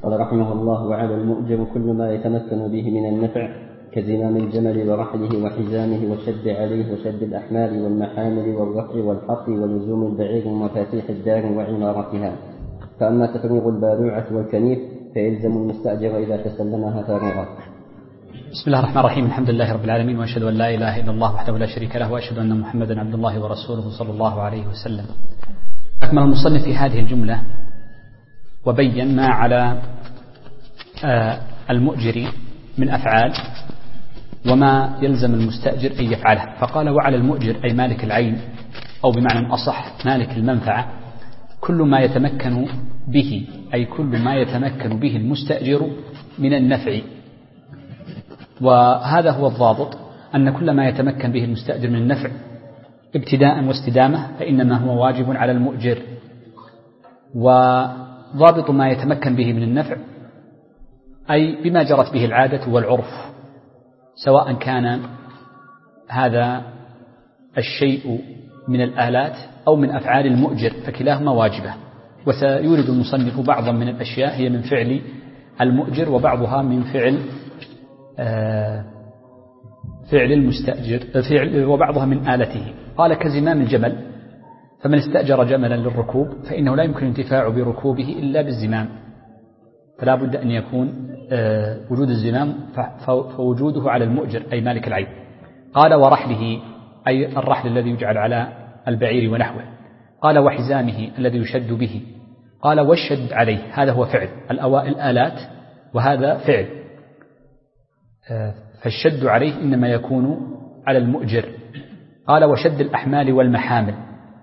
قال رحمه الله: وعلى المؤجر كل ما يتمكن به من النفع كزمام الجمل ورحله وحزامه والشد عليه وشد الأحمال والمحامل والرفع والحط ولزوم البعير ومفاتيح الدار وعمارتها. فأما تفريغ البالوعة والكنيف فيلزم المستأجر إذا تسلمها فارغة. بسم الله الرحمن الرحيم. الحمد لله رب العالمين، وأشهد أن لا إله إلا الله وحده لا شريك له، وأشهد أن محمدا عبد الله ورسوله صلى الله عليه وسلم. أكمل المصنف في هذه الجملة وبين ما على المؤجر من أفعال وما يلزم المستأجر أن يفعله. فقال: وعلى المؤجر أي مالك العين، أو بمعنى أصح مالك المنفعة، كل ما يتمكن به، أي كل ما يتمكن به المستأجر من النفع. وهذا هو الضابط، أن كل ما يتمكن به المستأجر من النفع ابتداء واستدامة فإنما هو واجب على المؤجر. وضابط ما يتمكن به من النفع أي بما جرت به العادة والعرف، سواء كان هذا الشيء من الآلات أو من أفعال المؤجر، فكلاهما واجبة. وسيورد المصنف بعضا من الأشياء هي من فعل المؤجر، وبعضها من فعل المستأجر، وبعضها من آلته. قال: كزمام الجمل، فمن استأجر جملا للركوب فإنه لا يمكن الانتفاع بركوبه إلا بالزمام، فلا بد أن يكون وجود الزمام، فوجوده على المؤجر أي مالك العين. قال: ورحله، أي الرحل الذي يجعل على البعير ونحوه. قال: وحزامه الذي يشد به. قال: والشد عليه، هذا هو فعل الأوائل آلات، وهذا فعل. فالشد عليه إنما يكون على المؤجر. قال: وشد الأحمال والمحامل،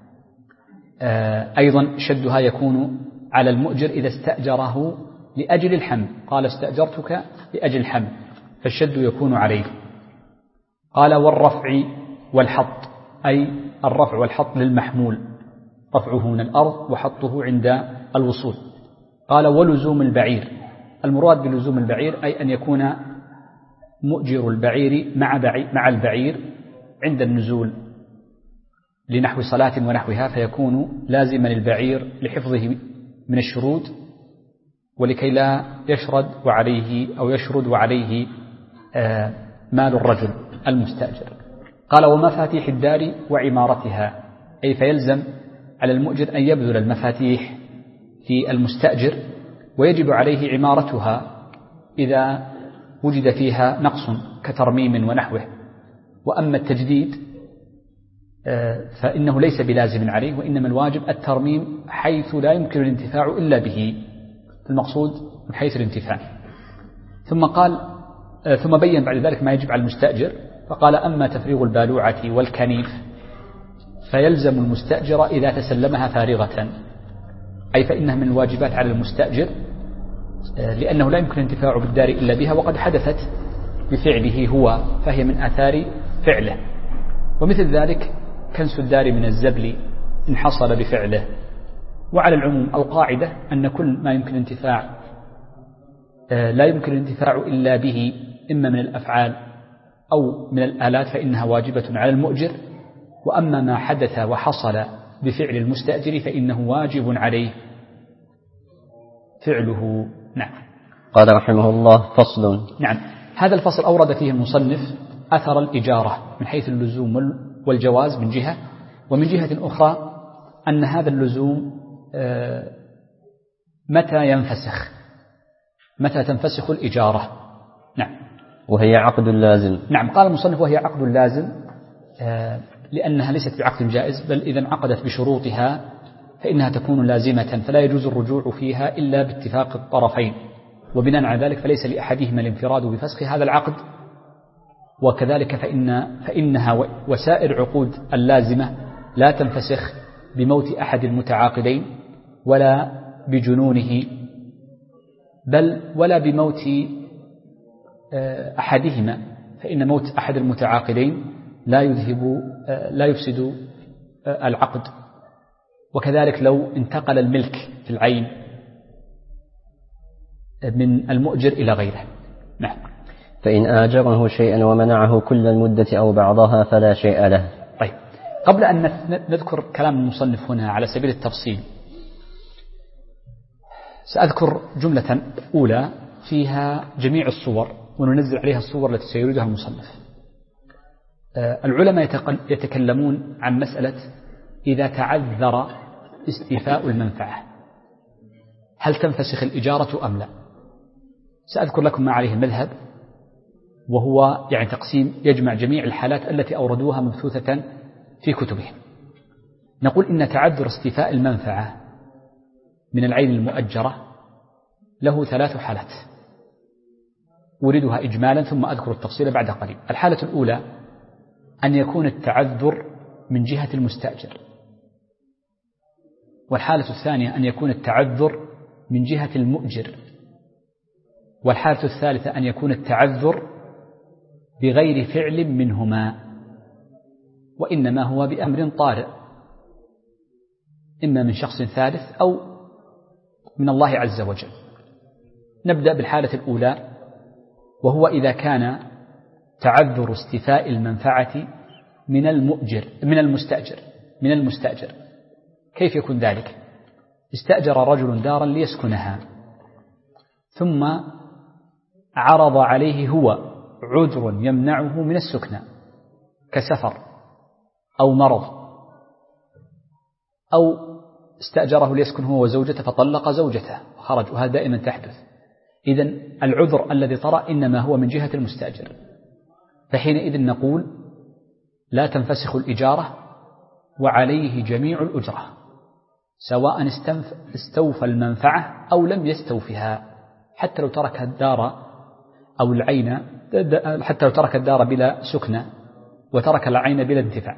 أيضا شدها يكون على المؤجر إذا استأجره لأجل الحمل. قال: استأجرتك لأجل الحمل، فالشد يكون عليه. قال: والرفع والحط، أي الرفع والحط للمحمول، رفعه من الأرض وحطه عند الوصول. قال: ولزوم البعير، المراد بلزوم البعير أي أن يكون مؤجر البعير مع البعير عند النزول لنحو صلاة ونحوها، فيكون لازما للبعير لحفظه من الشرود، ولكي لا يشرد وعليه مال الرجل المستأجر. قال: ومفاتيح الدار وعمارتها، أي فيلزم على المؤجر أن يبذل المفاتيح في المستأجر، ويجب عليه عمارتها إذا وجد فيها نقص كترميم ونحوه. وأما التجديد فإنه ليس بلازم عليه، وإنما الواجب الترميم حيث لا يمكن الانتفاع إلا به، المقصود من حيث الانتفاع. ثم بين بعد ذلك ما يجب على المستأجر، فقال: أما تفريغ البالوعة والكنيف فيلزم المستأجر إذا تسلمها فارغة، أي فإنها من الواجبات على المستأجر، لأنه لا يمكن الانتفاع بالدار إلا بها، وقد حدثت بفعله هو، فهي من آثار فعله. ومثل ذلك كنس الدار من الزبل إن حصل بفعله. وعلى العموم القاعدة أن كل ما يمكن الانتفاع لا يمكن الانتفاع إلا به، إما من الأفعال أو من الآلات، فإنها واجبة على المؤجر. وأما ما حدث وحصل بفعل المستأجر فإنه واجب عليه فعله. نعم. قال رحمه الله: فصل. نعم، هذا الفصل أورد فيه المصنف أثر الإجارة من حيث اللزوم والجواز من جهة، ومن جهة أخرى أن هذا اللزوم متى تنفسخ الإجارة. نعم. وهي عقد لازم. نعم، قال المصنف: وهي عقد لازم، لأنها ليست بعقد جائز، بل إذا انعقدت بشروطها فإنها تكون لازمة، فلا يجوز الرجوع فيها إلا باتفاق الطرفين، وبناء على ذلك فليس لأحدهما الانفراد بفسخ هذا العقد. وكذلك فإنها وسائر عقود اللازمة لا تنفسخ بموت أحد المتعاقدين ولا بجنونه، بل ولا بموت أحدهما، فإن موت أحد المتعاقدين لا يفسد العقد. وكذلك لو انتقل الملك في العين من المؤجر إلى غيره. نعم. فإن آجره شيئا ومنعه كل المدة أو بعضها فلا شيء له. طيب، قبل أن نذكر كلام المصنف هنا على سبيل التفصيل، سأذكر جملة أولى فيها جميع الصور وننزل عليها الصور التي سيريدها المصنف. العلماء يتكلمون عن مسألة إذا تعذر استيفاء المنفعة هل تنفسخ الإجارة أم لا؟ سأذكر لكم ما عليه المذهب، وهو يعني تقسيم يجمع جميع الحالات التي أوردوها مبثوثة في كتبهم. نقول إن تعذر استيفاء المنفعة من العين المؤجرة له 3 حالات أوردها إجمالا ثم أذكر التفصيل بعد قليل. الحالة الأولى أن يكون التعذر من جهة المستأجر، والحالة الثانية أن يكون التعذر من جهة المؤجر، والحالة الثالثة أن يكون التعذر بغير فعل منهما وإنما هو بأمر طارئ إما من شخص ثالث أو من الله عز وجل. نبدأ بالحالة الأولى، وهو إذا كان تعذر استيفاء المنفعة من المستأجر. كيف يكون ذلك؟ استأجر رجل دارا ليسكنها ثم عرض عليه هو عذر يمنعه من السكنى كسفر أو مرض، أو استأجره ليسكن هو وزوجته فطلق زوجته وخرج، وهذا دائما تحدث. إذن العذر الذي طرأ إنما هو من جهة المستأجر، فحينئذ نقول لا تنفسخ الإجارة وعليه جميع الأجرة سواء استوفى المنفعة أو لم يستوفها، حتى لو ترك الدار أو العين، حتى لو ترك الدار بلا سكنة وترك العين بلا انتفاع.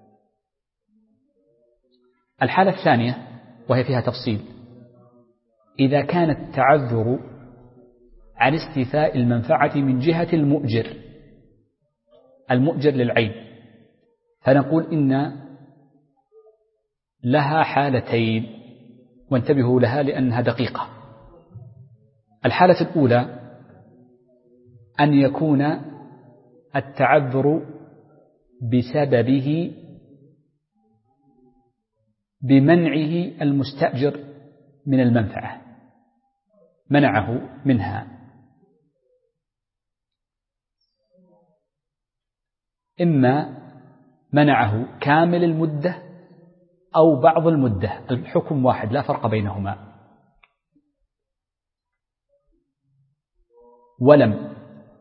الحالة الثانية وهي فيها تفصيل، إذا كان التعذر عن استيفاء المنفعة من جهة المؤجر للعين، فنقول إن لها حالتين، وانتبهوا لها لأنها دقيقة. الحالة الأولى أن يكون التعذر بسببه بمنعه المستأجر من المنفعة، منعه منها، إما منعه كامل المدة أو بعض المدة، الحكم واحد لا فرق بينهما، ولم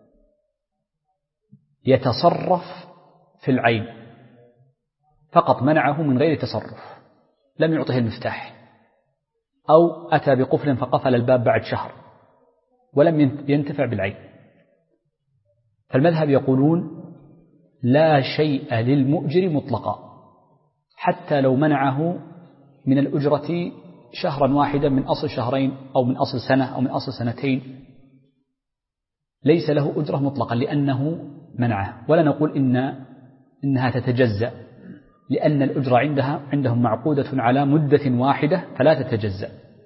يتصرف في العين، فقط منعه من غير تصرف، لم يعطه المفتاح، أو أتى بقفل فقفل الباب بعد شهر ولم ينتفع بالعين. فالمذهب يقولون لا شيء للمؤجر مطلقا، حتى لو منعه من الأجرة شهرا واحدا من أصل شهرين أو من أصل سنة أو من أصل سنتين، ليس له أجرة مطلقا لأنه منعه. ولا نقول إنها تتجزأ، لأن الأجرة عندهم معقودة على مدة واحدة فلا تتجزأ.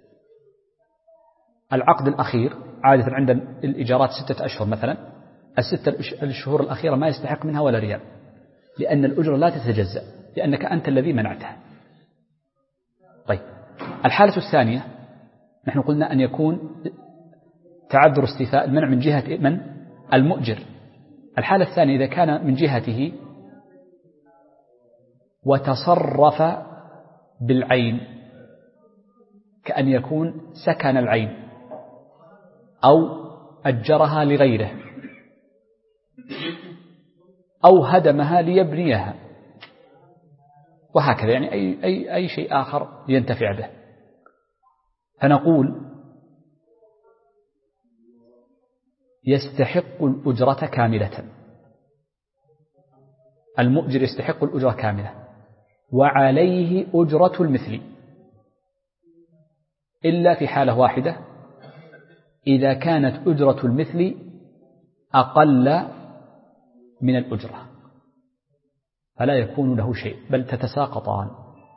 العقد الأخير عادة عند الإيجارات 6 أشهر مثلا، 6 الشهور الأخيرة ما يستحق منها ولا ريال، لأن الأجرة لا تتجزأ، لأنك أنت الذي منعتها. طيب، الحالة الثانية نحن قلنا أن يكون تعذر استيفاء المنع من جهة من؟ المؤجر. الحالة الثانية إذا كان من جهته وتصرف بالعين، كأن يكون سكن العين أو أجرها لغيره أو هدمها ليبنيها، وهكذا، يعني أي شيء آخر ينتفع به. فنقول يستحق الأجرة كاملة، المؤجر يستحق الأجرة كاملة وعليه أجرة المثل، إلا في حالة واحدة، إذا كانت أجرة المثل أقل من الأجرة فلا يكون له شيء، بل تتساقطان.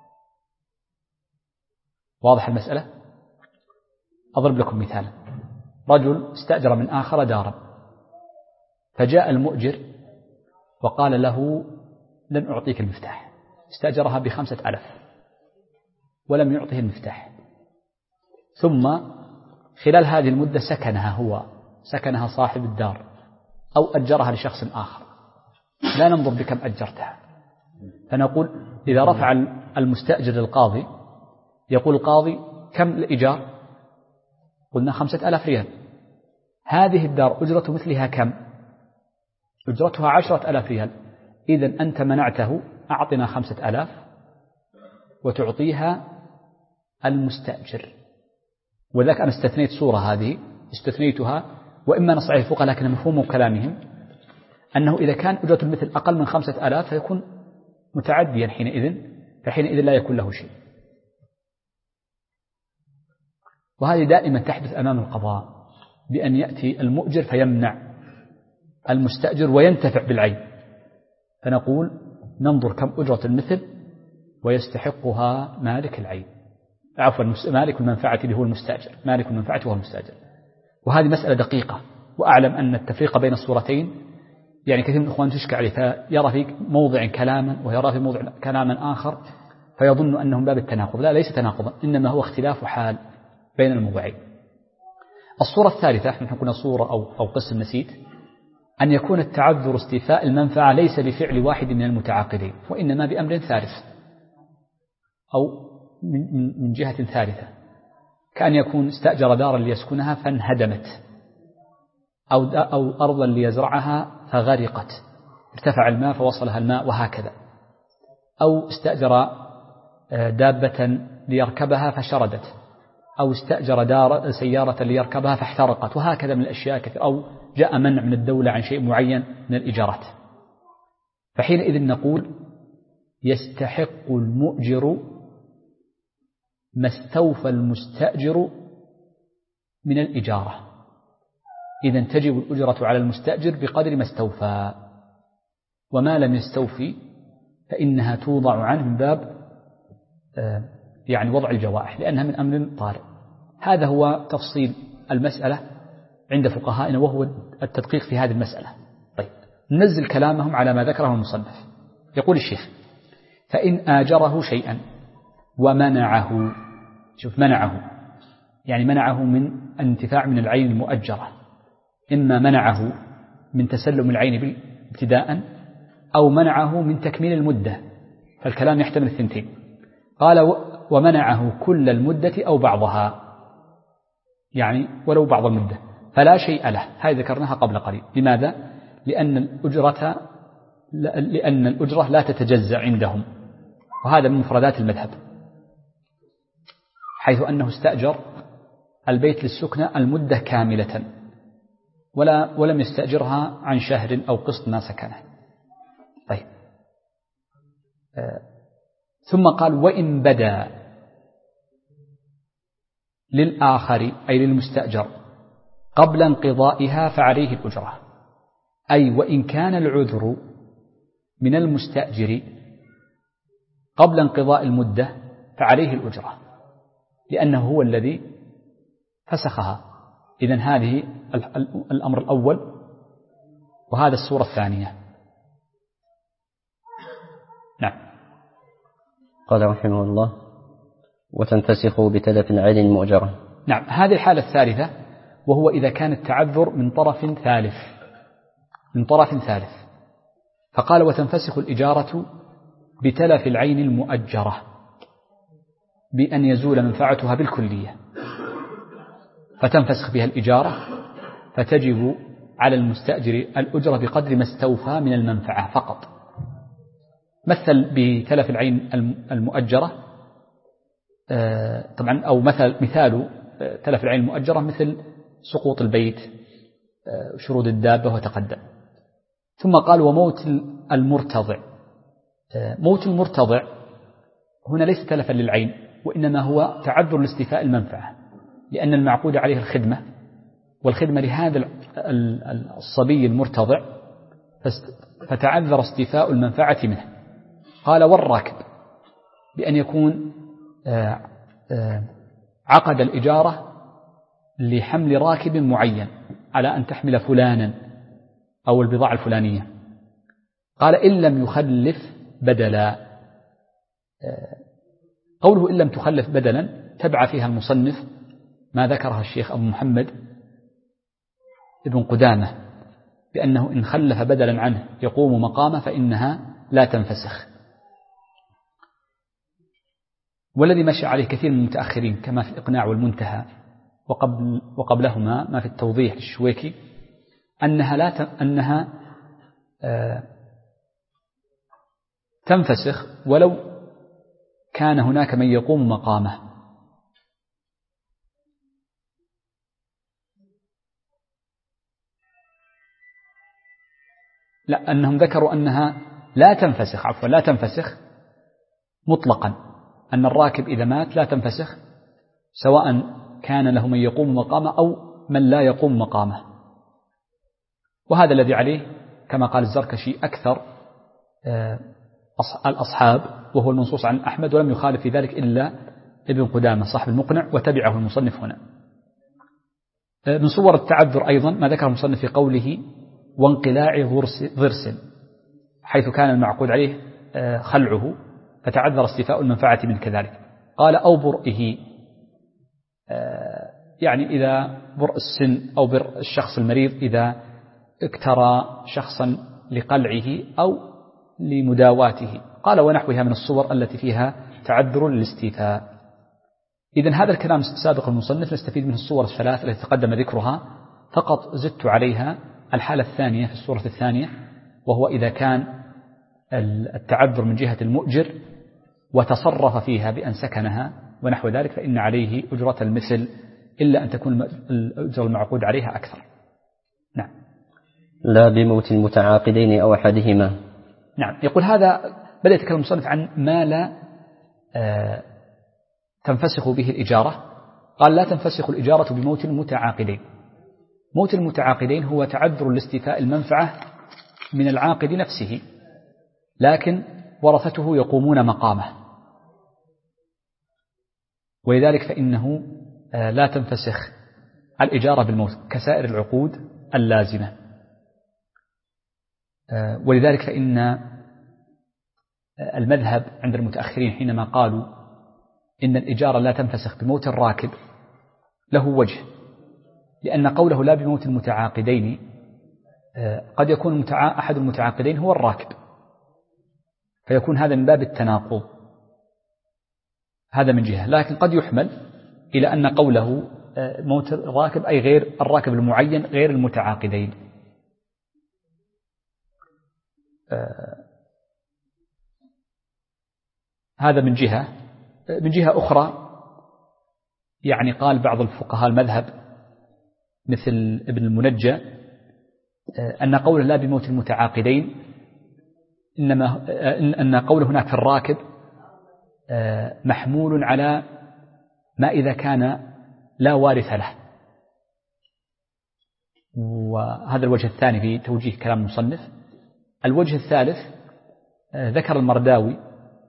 واضح المسألة؟ أضرب لكم مثال. رجل استأجر من آخر دارا، فجاء المؤجر وقال له لن أعطيك المفتاح، استأجرها ب5,000 ولم يعطه المفتاح، ثم خلال هذه المدة سكنها صاحب الدار أو أجرها لشخص آخر، لا ننظر بكم أجرتها. فنقول إذا رفع المستأجر للقاضي يقول القاضي كم الإيجار؟ قلنا 5000 ريال. هذه الدار أجرة مثلها كم؟ أجرتها 10,000 ريال. إذن أنت منعته، أعطنا 5000 وتعطيها المستأجر. وذلك أنا استثنيت صورة هذه استثنيتها، وإما نص عليه الفقهاء لكن مفهوم كلامهم أنه إذا كان أجرة المثل أقل من 5000 فيكون متعديا فحينئذ لا يكون له شيء. وهذه دائما تحدث أمام القضاء، بأن يأتي المؤجر فيمنع المستأجر وينتفع بالعين. فنقول ننظر كم أجرة المثل ويستحقها مالك العين، عفوا مالك المنفعة اللي هو المستأجر، مالك المنفعة هو المستأجر. وهذه مسألة دقيقة، وأعلم أن التفريق بين الصورتين يعني كثير من الإخوان تشكى عليه، فيرى في موضع كلاما ويرى في موضع كلاما آخر فيظن أنهم باب التناقض. لا، ليس تناقضا، إنما هو اختلاف حال بين الموضعين. الصورة الثالثة، نحن قلنا صورة أو قسم نسيت، أن يكون التعذر استيفاء المنفعة ليس بفعل واحد من المتعاقدين، وإنما بأمر ثالث أو من جهة ثالثة، كأن يكون استأجر دارا ليسكنها فانهدمت، أو أرضا ليزرعها فغرقت، ارتفع الماء فوصلها الماء وهكذا، أو استأجر دابة ليركبها فشردت، أو استأجر سيارة ليركبها فاحترقت، وهكذا من الأشياء كثير، أو جاء منع من الدولة عن شيء معين من الإيجارات. فحينئذ نقول يستحق المؤجر ما استوفى المستأجر من الإجارة. إذن تجب الأجرة على المستأجر بقدر ما استوفى، وما لم يستوفي فإنها توضع عنه من باب يعني وضع الجوائح، لأنها من أمر طارئ. هذا هو تفصيل المسألة عند فقهائنا، وهو التدقيق في هذه المسألة. طيب، ننزل كلامهم على ما ذكره المصنف. يقول الشيخ: فإن آجره شيئا ومنعه، شوف منعه يعني منعه من الانتفاع من العين المؤجرة، إما منعه من تسلم العين ابتداء أو منعه من تكميل المدة، فالكلام يحتمل الثنتين. قال: ومنعه كل المدة أو بعضها، يعني ولو بعض المدة، فلا شيء له. هذه ذكرناها قبل قليل. لماذا؟ لأن الأجرة لا تتجزأ عندهم، وهذا من مفردات المذهب، حيث أنه استأجر البيت للسكنة المدة كاملة ولم يستأجرها عن شهر أو قسط ما سكنه. طيب، ثم قال: وإن بدا للآخر أي للمستأجر قبل انقضائها فعليه الأجرة، أي وإن كان العذر من المستأجر قبل انقضاء المدة فعليه الأجرة، لأنه هو الذي فسخها. إذن هذه الأمر الأول، وهذا الصورة الثانية. نعم. قال رحمه الله: وتنفسخ بتلف العين المؤجرة. نعم، هذه الحالة الثالثة، وهو إذا كان التعذر من طرف ثالث. فقال: وتنفسخ الإجارة بتلف العين المؤجرة بأن يزول منفعتها بالكلية، فتنفسخ بها الإجارة، فتجب على المستأجر الأجرة بقدر ما استوفى من المنفعة فقط. مثل بتلف العين المؤجرة طبعا، أو مثال تلف العين المؤجرة مثل سقوط البيت، شرود الدابة وتقدم. ثم قال: وموت المرتضع. موت المرتضع هنا ليس تلفا للعين، وإنما هو تعذر لاستيفاء المنفعة، لأن المعقود عليه الخدمة، والخدمة لهذا الصبي المرتضع، فتعذر استيفاء المنفعة منه. قال: والراكب، بأن يكون عقد الإجارة لحمل راكب معين على أن تحمل فلانا أو البضاعة الفلانية. قال: إن لم يخلف بدلا. قوله إن لم تخلف بدلا تبع فيها المصنف ما ذكرها الشيخ أبو محمد ابن قدامة بأنه إن خلف بدلا عنه يقوم مقامه فإنها لا تنفسخ، والذي مشى عليه كثير من المتأخرين كما في الإقناع والمنتهى وقبلهما ما في التوضيح للشويكي أنها تنفسخ ولو كان هناك من يقوم مقامه. لا، أنهم ذكروا أنها لا تنفسخ مطلقا، أن الراكب إذا مات لا تنفسخ سواء كان له من يقوم مقامه أو من لا يقوم مقامه. وهذا الذي عليه كما قال الزركشي أكثر الأصحاب، وهو المنصوص عن أحمد، ولم يخالف في ذلك إلا ابن قدامة صاحب المقنع، وتبعه المصنف هنا. من صور التعذر أيضا ما ذكر المصنف في قوله وانقلاع ضرس، حيث كان المعقود عليه خلعه فتعذر استيفاء المنفعة من كذلك. قال أو برئه، يعني إذا برء السن أو برء الشخص المريض إذا اكترى شخصا لقلعه أو لمداواته. قال ونحوها من الصور التي فيها تعذر للاستيفاء. إذن هذا الكلام سابق المصنف نستفيد منه الصور الثلاث التي تقدم ذكرها، فقط زدت عليها الحالة الثانية في الصورة الثانية، وهو إذا كان التعذر من جهة المؤجر وتصرف فيها بأن سكنها ونحو ذلك، فإن عليه أجرة المثل إلا أن تكون الأجرة المعقود عليها أكثر. نعم. لا بموت المتعاقدين أو أحدهما. نعم. يقول هذا بدأ يتكلم المصنف عن ما لا تنفسخ به الإجارة. قال لا تنفسخ الإجارة بموت المتعاقدين. موت المتعاقدين هو تعذر لاستيفاء المنفعة من العاقد نفسه، لكن ورثته يقومون مقامه، ولذلك فإنه لا تنفسخ الإجارة بالموت كسائر العقود اللازمة. ولذلك فإن المذهب عند المتأخرين حينما قالوا إن الإجارة لا تنفسخ بموت الراكب له وجه، لأن قوله لا بموت المتعاقدين قد يكون أحد المتعاقدين هو الراكب، فيكون هذا من باب التناقض، هذا من جهة. لكن قد يحمل إلى أن قوله موت الراكب أي غير الراكب المعين غير المتعاقدين. هذا من جهة. من جهة أخرى يعني قال بعض الفقهاء المذهب مثل ابن المنجى أن قوله لا بموت المتعاقدين إنما أن قوله هناك في الراكب محمول على ما إذا كان لا وارث له. وهذا الوجه الثاني في توجيه كلام المصنف. الوجه الثالث ذكر المرداوي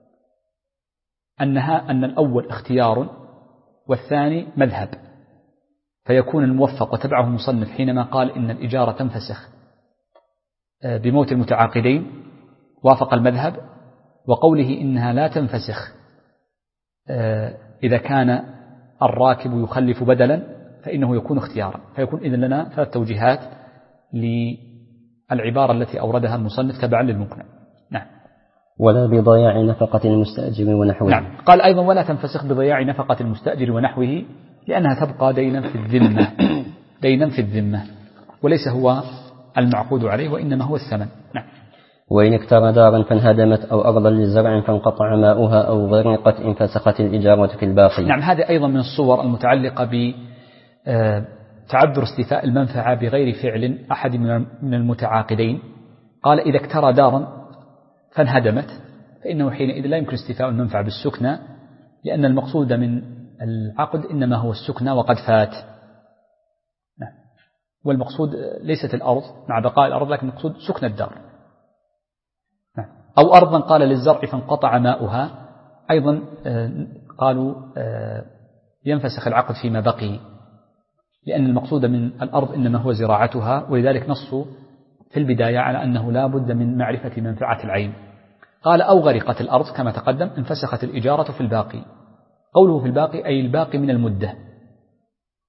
أن الأول اختيار والثاني مذهب، فيكون الموفق وتبعه المصنف حينما قال إن الإجارة تنفسخ بموت المتعاقدين وافق المذهب، وقوله إنها لا تنفسخ إذا كان الراكب يخلف بدلا فإنه يكون اختيارا. فيكون إذن لنا ثلاث توجيهات للعبارة التي أوردها المصنف تبعا للمقنع. نعم. ولا بضياع نفقة المستأجر ونحوه. نعم. قال أيضا ولا تنفسخ بضياع نفقة المستأجر ونحوه، لأنها تبقى دينا في الذمة، دينا في الذمة، وليس هو المعقود عليه وإنما هو الثمن. نعم. وإن اكترى دارا فانهدمت أو أرضا للزرع فانقطع ماؤها أو غرقت انفسخت الإجارة في الباقي. نعم. هذه أيضا من الصور المتعلقة بتعذر استيفاء المنفعة بغير فعل أحد من المتعاقدين. قال إذا اكترى دارا فانهدمت فإنه حينئذ لا يمكن استيفاء المنفعة بالسكنى، لأن المقصود من العقد إنما هو السكنى وقد فات. نعم. والمقصود ليست الأرض مع بقاء الأرض، لكن المقصود سكن الدار. نعم. أو أرضا قال للزرع فانقطع ماؤها، أيضا قالوا ينفسخ العقد فيما بقي، لأن المقصود من الأرض إنما هو زراعتها، ولذلك نصوا في البداية على أنه لا بد من معرفة منفعة العين. قال أو غرقت الأرض كما تقدم انفسخت الإجارة في الباقي. قوله في الباقي أي الباقي من المدة،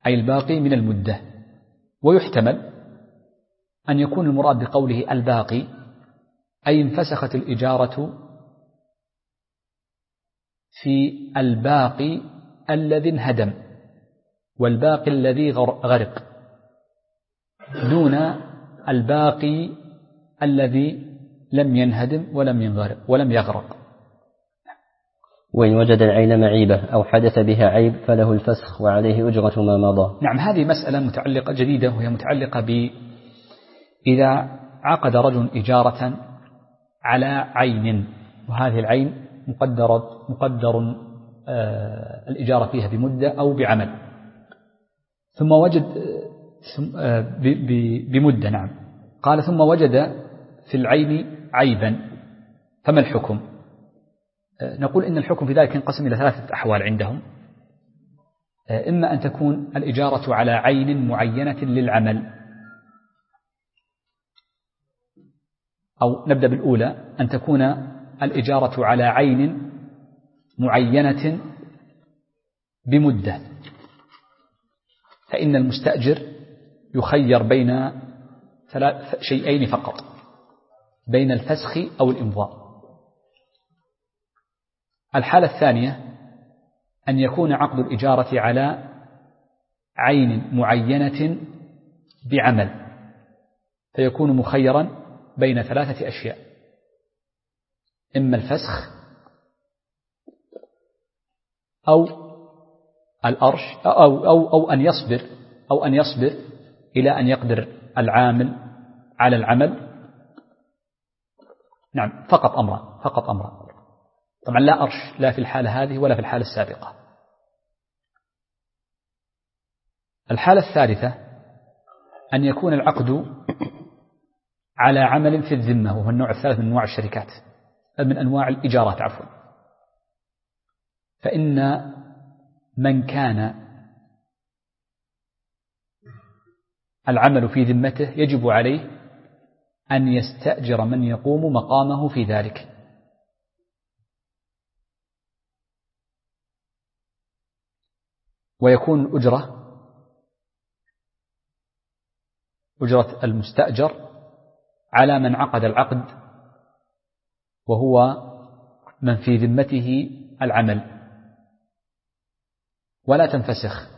أي الباقي من المدة. ويحتمل أن يكون المراد بقوله الباقي أي انفسخت الإجارة في الباقي الذي انهدم والباقي الذي غرق، دون الباقي الذي لم ينهدم ولم ينغرق ولم يغرق. وإن وجد العين معيبة أو حدث بها عيب فله الفسخ وعليه أجرة ما مضى. نعم، هذه مسألة متعلقة جديدة، وهي متعلقة إذا عقد رجل إجارة على عين، وهذه العين مقدر الإجارة فيها بمدة أو بعمل، ثم وجد بمدة، نعم، قال ثم وجد في العين عيبا، فما الحكم؟ نقول إن الحكم في ذلك ينقسم إلى 3 أحوال عندهم. إما أن تكون الإجارة على عين معينة للعمل، أو نبدأ بالأولى، أن تكون الإجارة على عين معينة بمدة، فإن المستأجر يخير بين شيئين فقط، بين الفسخ أو الإمضاء. الحالة الثانية أن يكون عقد الإجارة على عين معينة بعمل، فيكون مخيرا بين 3 أشياء: إما الفسخ أو الأرش أو أن يصبر إلى أن يقدر العامل على العمل. نعم، فقط أمران. طبعا لا أرش، لا في الحالة هذه ولا في الحالة السابقة. الحالة الثالثة أن يكون العقد على عمل في الذمة، وهو النوع الثالث من أنواع الشركات، من أنواع الإجارات عفوا. فإن من كان العمل في ذمته يجب عليه أن يستأجر من يقوم مقامه في ذلك، ويكون أجرة المستأجر على من عقد العقد وهو من في ذمته العمل، ولا تنفسخ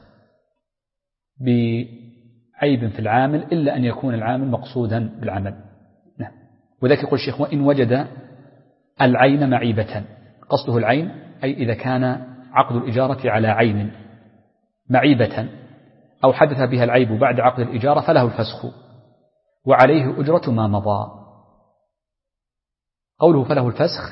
بعيب في العامل إلا أن يكون العامل مقصودا بالعمل. نعم. وذلك يقول الشيخ: وإن وجد العين معيبة، قصده العين أي إذا كان عقد الإجارة على عين معيبة أو حدث بها العيب بعد عقد الإجارة فله الفسخ وعليه أجرة ما مضى. قوله فله الفسخ،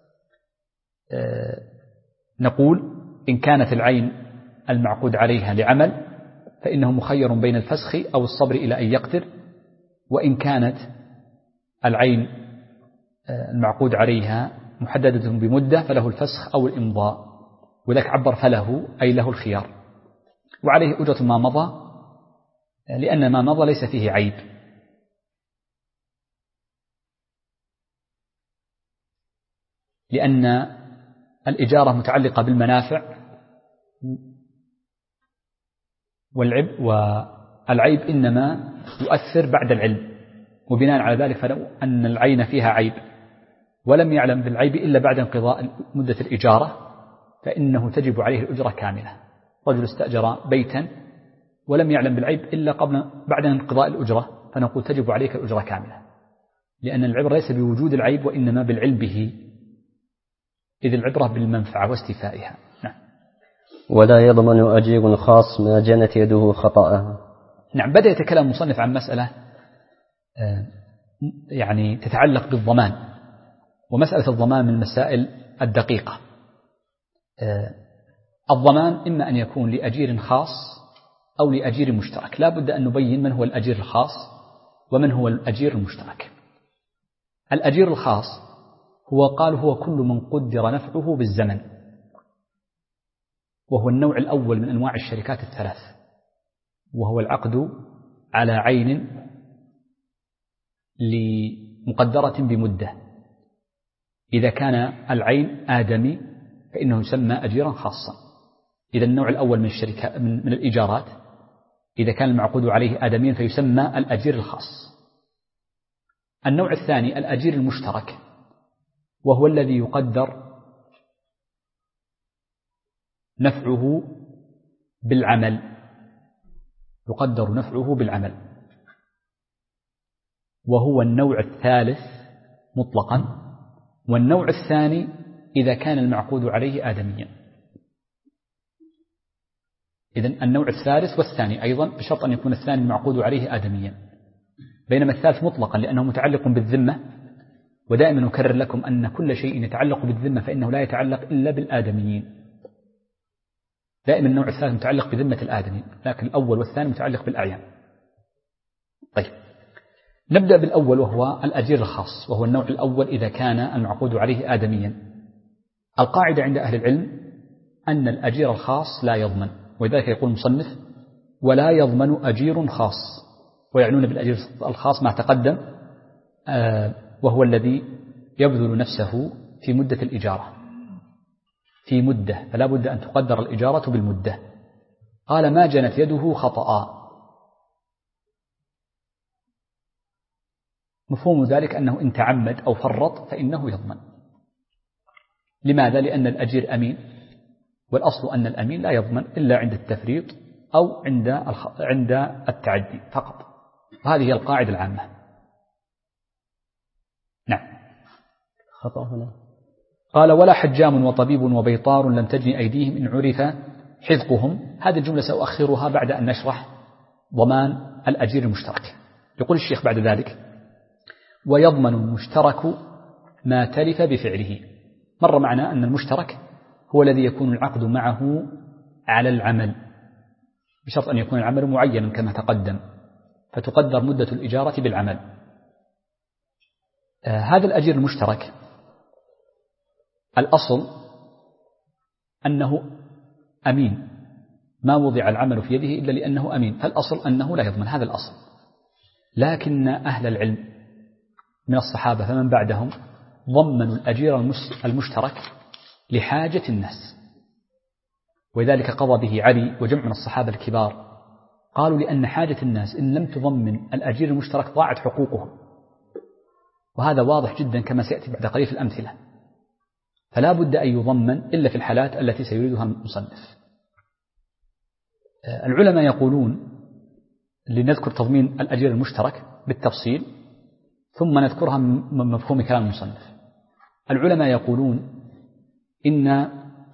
نقول إن كانت العين المعقود عليها لعمل فإنه مخير بين الفسخ أو الصبر إلى أن يقدر، وإن كانت العين المعقود عليها محددة بمدة فله الفسخ أو الإمضاء، وذلك عبر فله أي له الخيار، وعليه أجرة ما مضى، لأن ما مضى ليس فيه عيب. لأن الإجارة متعلقة بالمنافع، والعيب إنما يؤثر بعد العلم، وبناء على ذلك فلو أن العين فيها عيب ولم يعلم بالعيب إلا بعد انقضاء مدة الإجارة فإنه تجب عليه الأجرة كاملة. رجل استأجر بيتا ولم يعلم بالعيب إلا بعد انقضاء الأجرة، فنقول تجب عليك الأجرة كاملة، لأن العبرة ليس بوجود العيب وإنما بالعلم به، إذ العبرة بالمنفعة واستيفائها. نعم. ولا يضمن أجير خاص ما جنت يده خطأها. نعم، بدأ يتكلم المصنف عن مسألة يعني تتعلق بالضمان، ومسألة الضمان من المسائل الدقيقة. الضمان إما أن يكون لأجير خاص أو لأجير مشترك. لا بد أن نبين من هو الأجير الخاص ومن هو الأجير المشترك. الأجير الخاص هو كل من قدر نفعه بالزمن، وهو النوع الأول من أنواع الشركات الثلاث، وهو العقد على عين لمقدرة بمدة. إذا كان العين آدمي فإنه يسمى أجيرا خاصا. إذا النوع الأول من الإيجارات إذا كان المعقود عليه آدميا فيسمى الأجير الخاص. النوع الثاني الأجير المشترك، وهو الذي يقدر نفعه بالعمل، يقدر نفعه بالعمل، وهو النوع الثالث مطلقا. والنوع الثاني إذا كان المعقود عليه آدميا. إذن النوع الثالث والثاني أيضا بشرط أن يكون الثاني المعقود عليه آدميا، بينما الثالث مطلقا لأنه متعلق بالذمة. ودائما نكرر لكم أن كل شيء يتعلق بالذمة فإنه لا يتعلق إلا بالآدميين. دائما النوع الثالث متعلق بذمة الآدمي، لكن الأول والثاني متعلق بالأعيان. طيب، نبدأ بالأول وهو الأجير الخاص، وهو النوع الأول إذا كان المعقود عليه آدميا. القاعدة عند أهل العلم أن الأجير الخاص لا يضمن، ولذلك يقول المصنف ولا يضمن أجير خاص، ويعنون بالأجير الخاص ما تقدم، وهو الذي يبذل نفسه في مدة الإجارة، في مدة، فلا بد أن تقدر الإجارة بالمدة. قال ما جنت يده خطأ. مفهوم ذلك أنه إن تعمد أو فرط فإنه يضمن. لماذا؟ لأن الأجير أمين، والأصل أن الأمين لا يضمن إلا عند التفريط أو عند التعدي فقط. وهذه هي القاعدة العامة. نعم. خطأ هنا. قال ولا حجام وطبيب وبيطار لم تجن أيديهم إن عرف حذقهم. هذه الجملة سأؤخرها بعد أن نشرح ضمان الأجير المشترك. يقول الشيخ بعد ذلك ويضمن المشترك ما تلف بفعله. مر معنا أن المشترك هو الذي يكون العقد معه على العمل، بشرط أن يكون العمل معينا كما تقدم، فتقدر مدة الإجارة بالعمل. هذا الأجير المشترك الأصل أنه أمين، ما وضع العمل في يده إلا لأنه أمين، فالأصل أنه لا يضمن، هذا الأصل. لكن أهل العلم من الصحابة فمن بعدهم ضمنوا الأجير المشترك لحاجة الناس، ولذلك قضى به علي وجمع من الصحابة الكبار. قالوا لأن حاجة الناس إن لم تضمن الأجير المشترك ضاعت حقوقهم، وهذا واضح جدا كما سيأتي بعد قليل في الأمثلة. فلا بد أن يضمن إلا في الحالات التي سيريدها المصنف. العلماء يقولون لنذكر تضمين الأجير المشترك بالتفصيل ثم نذكرها من مفهوم كلام المصنف. العلماء يقولون إن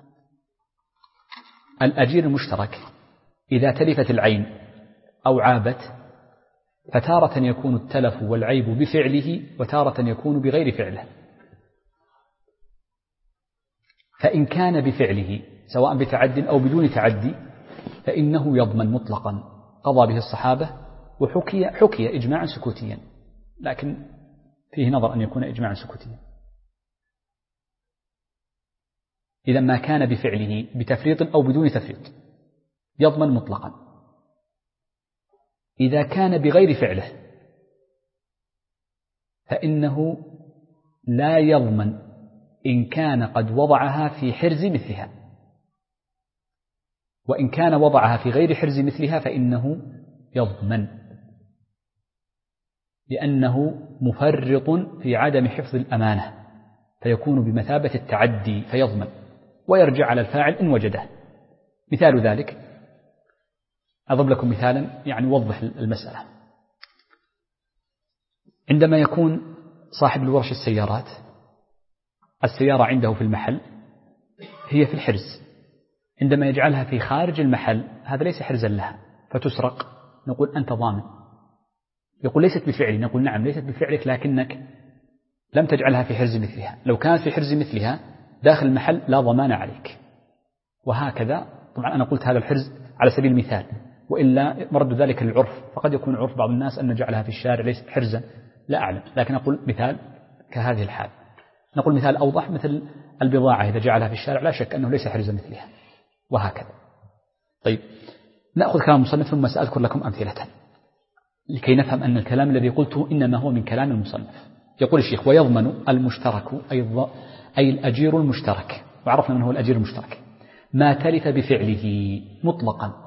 الأجير المشترك إذا تلفت العين أو عابت فتارة يكون التلف والعيب بفعله وتارة يكون بغير فعله. فإن كان بفعله سواء بتعد أو بدون تعدي فإنه يضمن مطلقا، قضى به الصحابة وحكي إجماعا سكوتيا، لكن فيه نظر أن يكون إجماعا سكوتيا. إذا ما كان بفعله بتفريط أو بدون تفريط يضمن مطلقا. إذا كان بغير فعله فإنه لا يضمن إن كان قد وضعها في حرز مثلها، وإن كان وضعها في غير حرز مثلها فإنه يضمن، لأنه مفرط في عدم حفظ الأمانة فيكون بمثابة التعدي فيضمن ويرجع على الفاعل إن وجده. مثال ذلك أضرب لكم مثالا يعني يوضح المسألة. عندما يكون صاحب الورش السيارات السيارة عنده في المحل هي في الحرز، عندما يجعلها في خارج المحل هذا ليس حرزا لها فتسرق، نقول أنت ضامن. يقول ليست بفعلي، نقول نعم ليست بفعلك لكنك لم تجعلها في حرز مثلها، لو كانت في حرز مثلها داخل المحل لا ضمان عليك. وهكذا طبعا أنا قلت هذا الحرز على سبيل المثال، وإلا مرد ذلك للعرف، فقد يكون عرف بعض الناس أن نجعلها في الشارع ليست حرزا، لا أعلم، لكن أقول مثال كهذه الحال. نقول مثال أوضح مثل البضاعة إذا جعلها في الشارع لا شك أنه ليس حرزا مثلها، وهكذا. طيب نأخذ كلام المصنف ثم سأذكر لكم أمثلة لكي نفهم أن الكلام الذي قلته إنما هو من كلام المصنف. يقول الشيخ ويضمن المشترك أي الأجير المشترك، وعرفنا من هو الأجير المشترك، ما تلف بفعله مطلقا،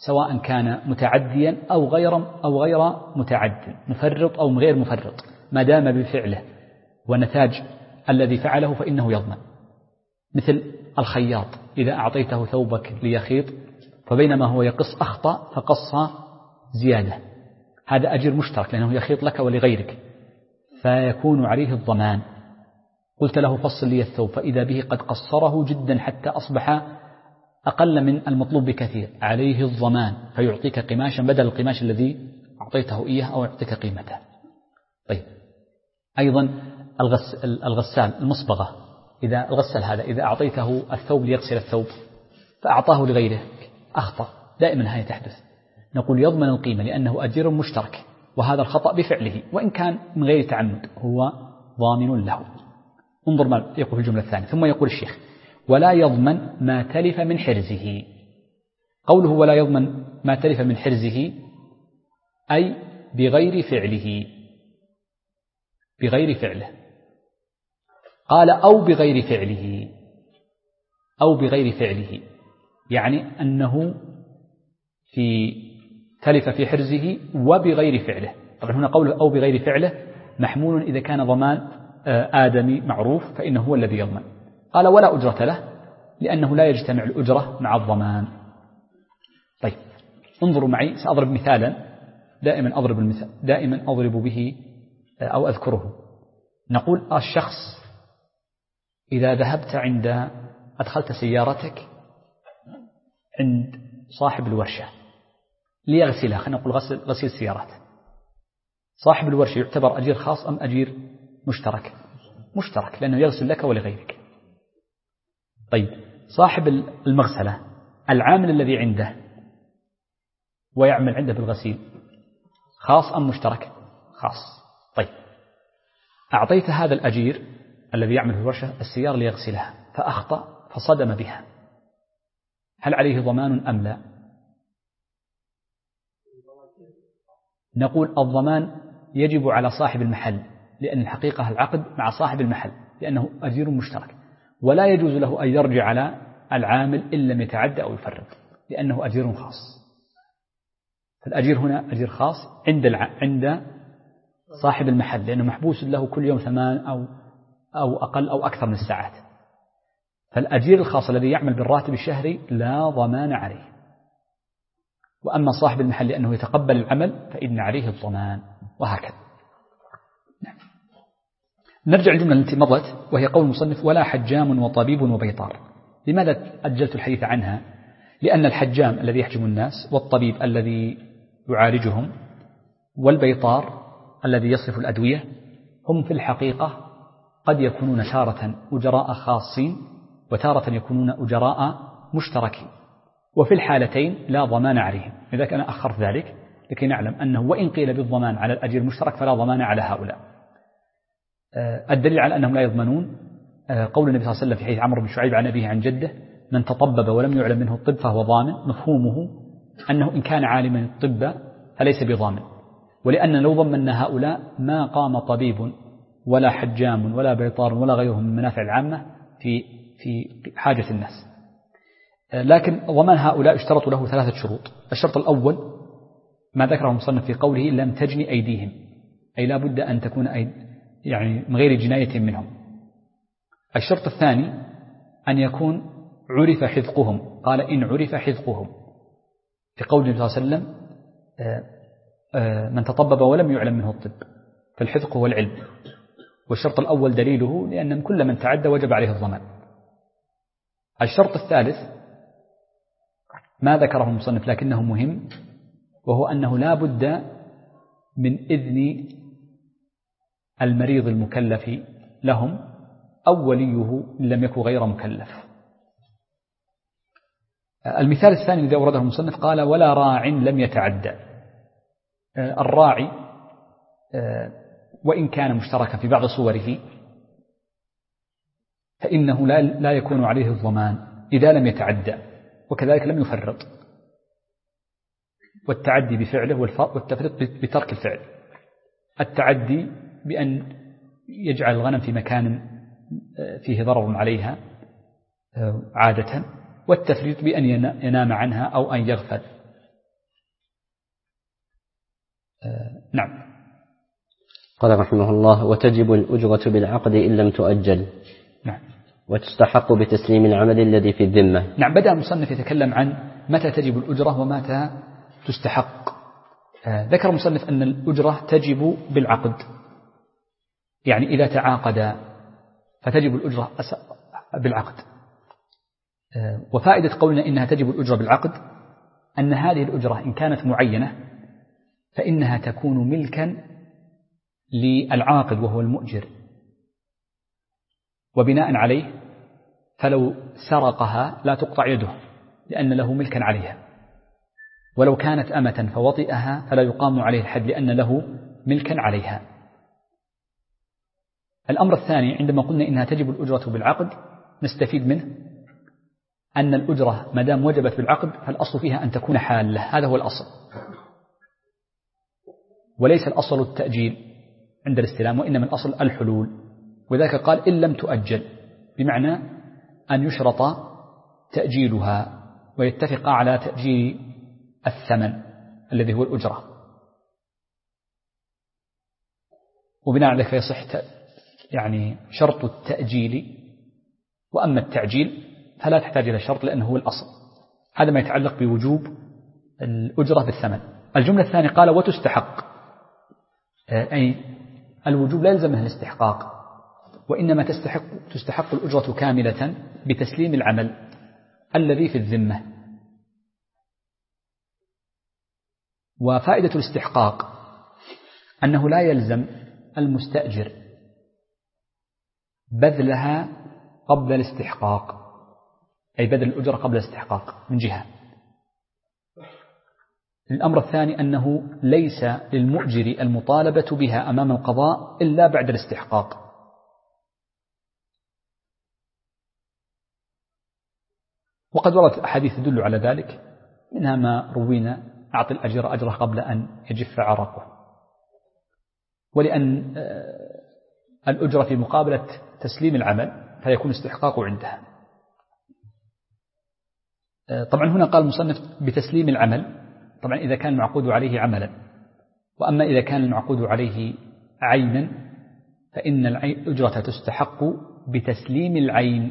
سواء كان متعديا أو غير متعد، مفرط أو غير مفرط، ما دام بفعله ونتاج الذي فعله فإنه يضمن. مثل الخياط إذا أعطيته ثوبك ليخيط فبينما هو يقص أخطأ فقص زيادة، هذا أجر مشترك لأنه يخيط لك ولغيرك فيكون عليه الضمان. قلت له فصل لي الثوب فإذا به قد قصره جدا حتى أصبح أقل من المطلوب بكثير، عليه الضمان فيعطيك قماشا بدل القماش الذي أعطيته إياه أو يعطيك قيمته. طيب أيضا الغسال المصبغة، إذا الغسل هذا إذا أعطيته الثوب ليغسل الثوب فأعطاه لغيره أخطأ، دائما هذه تحدث، نقول يضمن القيمة لأنه أجر مشترك، وهذا الخطأ بفعله وإن كان من غير تعمد هو ضامن له. انظر ما يقول في الجملة الثانية. ثم يقول الشيخ ولا يضمن ما تلف من حرزه. قوله ولا يضمن ما تلف من حرزه أي بغير فعله، بغير فعله. قال أو بغير فعله، أو بغير فعله يعني أنه تلف في حرزه وبغير فعله. طبعا هنا قوله أو بغير فعله محمول إذا كان ضمان آدمي معروف فإنه هو الذي يضمن. قال ولا أجرة له لأنه لا يجتمع الأجرة مع الضمان. طيب انظروا معي، سأضرب مثالا دائما أضرب به أو أذكره. نقول الشخص إذا ذهبت أدخلت سيارتك عند صاحب الورشة ليغسلها، خلينا نقول غسيل السيارات، صاحب الورشة يعتبر أجير خاص أم أجير مشترك؟ مشترك لأنه يغسل لك ولغيرك. طيب صاحب المغسلة العامل الذي عنده ويعمل عنده بالغسيل خاص أم مشترك؟ خاص. طيب أعطيت هذا الأجير الذي يعمل في الورشة السيارة ليغسلها فأخطأ فصدم بها، هل عليه ضمان أم لا؟ نقول الضمان يجب على صاحب المحل لأن الحقيقة العقد مع صاحب المحل لأنه أجير مشترك، ولا يجوز له أن يرجع على العامل إن لم يتعدى أو يفرط لأنه أجير خاص. فالأجير هنا أجير خاص عند صاحب المحل لأنه محبوس له كل يوم 8 أو أقل أو أكثر من الساعات. فالأجير الخاص الذي يعمل بالراتب الشهري لا ضمان عليه، وأما صاحب المحل لأنه يتقبل العمل فإن عليه الضمان، وهكذا. نرجع للجملة التي مضت وهي قول المصنف ولا حجام وطبيب وبيطار. لماذا أجلت الحديث عنها؟ لأن الحجام الذي يحجم الناس والطبيب الذي يعالجهم والبيطار الذي يصرف الأدوية هم في الحقيقة قد يكونون تارة أجراء خاصين وتارة يكونون أجراء مشتركين، وفي الحالتين لا ضمان عليهم. لذلك أنا أخرت ذلك لكي نعلم أنه وإن قيل بالضمان على الأجير المشترك فلا ضمان على هؤلاء. الدليل على أنهم لا يضمنون قول النبي صلى الله عليه وسلم في حديث عمرو بن شعيب عن أبيه عن جده من تطبب ولم يعلم منه الطب فهو ضامن. مفهومه أنه إن كان عالما الطب فليس بضامن، ولأن لو ضمن هؤلاء ما قام طبيب ولا حجام ولا بيطار ولا غيرهم من المنافع العامة في حاجة الناس. لكن ضمان هؤلاء اشترطوا له 3 شروط. الشرط الأول ما ذكره المصنف في قوله لم تجني أيديهم، أي لا بد أن تكون يعني من غير جناية منهم. الشرط الثاني أن يكون عرف حذقهم، قال إن عرف حذقهم في قول النبي صلى الله عليه وسلم من تطبب ولم يعلم منه الطب، فالحذق هو العلم. والشرط الأول دليله لأن كل من تعدى وجب عليه الضمان. الشرط الثالث ما ذكره المصنف لكنه مهم، وهو أنه لا بد من إذن المريض المكلف لهم أو وليه إن لم يكن غير مكلف. المثال الثاني الذي أورده المصنف قال ولا راع لم يتعدى. الراعي وإن كان مشتركا في بعض صوره فإنه لا يكون عليه الضمان إذا لم يتعدى، وكذلك لم يفرط. والتعدي بفعله والتفريط بترك الفعل. التعدي بأن يجعل الغنم في مكان فيه ضرر عليها عادة، والتفريط بأن ينام عنها أو أن يغفل نعم. قال رحمه الله: وتجب الأجرة بالعقد إن لم تؤجل. نعم. وتستحق بتسليم العمل الذي في الذمة. نعم. بدأ المصنف يتكلم عن متى تجب الأجرة ومتى تستحق. ذكر المصنف أن الأجرة تجب بالعقد، يعني إذا تعاقد فتجب الأجرة بالعقد. وفائدة قولنا إنها تجب الأجرة بالعقد أن هذه الأجرة إن كانت معينة فإنها تكون ملكا للعاقد وهو المؤجر، وبناء عليه فلو سرقها لا تقطع يده لأن له ملكا عليها، ولو كانت أمة فوطئها فلا يقام عليه الحد لأن له ملكا عليها. الأمر الثاني عندما قلنا إنها تجب الأجرة بالعقد نستفيد منه أن الأجرة ما دام وجبت بالعقد فالأصل فيها أن تكون حالة، هذا هو الأصل، وليس الأصل التأجيل عند الاستلام، وإنما الأصل الحلول. وذلك قال إن لم تؤجل، بمعنى أن يشرط تأجيلها ويتفق على تأجيل الثمن الذي هو الأجرة، وبناء على ذلك فيصح يعني شرط التأجيل. وأما التعجيل فلا تحتاج إلى شرط لأنه هو الأصل. هذا ما يتعلق بوجوب الأجرة بالثمن. الجملة الثانية قال وتستحق، أي الوجوب لا يلزمه الاستحقاق، وإنما تستحق الأجرة كاملة بتسليم العمل الذي في الذمة. وفائدة الاستحقاق أنه لا يلزم المستأجر بذلها قبل الاستحقاق، أي بذل الأجرة قبل الاستحقاق من جهة. الأمر الثاني أنه ليس للمؤجر المطالبة بها أمام القضاء إلا بعد الاستحقاق. وقد وردت أحاديث تدل على ذلك، منها ما روينا: أعطي الأجر أجره قبل أن يجف عرقه. ولأن الأجرة في مقابلة تسليم العمل فيكون استحقاق عندها. طبعا هنا قال المصنف بتسليم العمل، طبعا إذا كان المعقود عليه عملا. وأما إذا كان المعقود عليه عينا فإن الأجرة تستحق بتسليم العين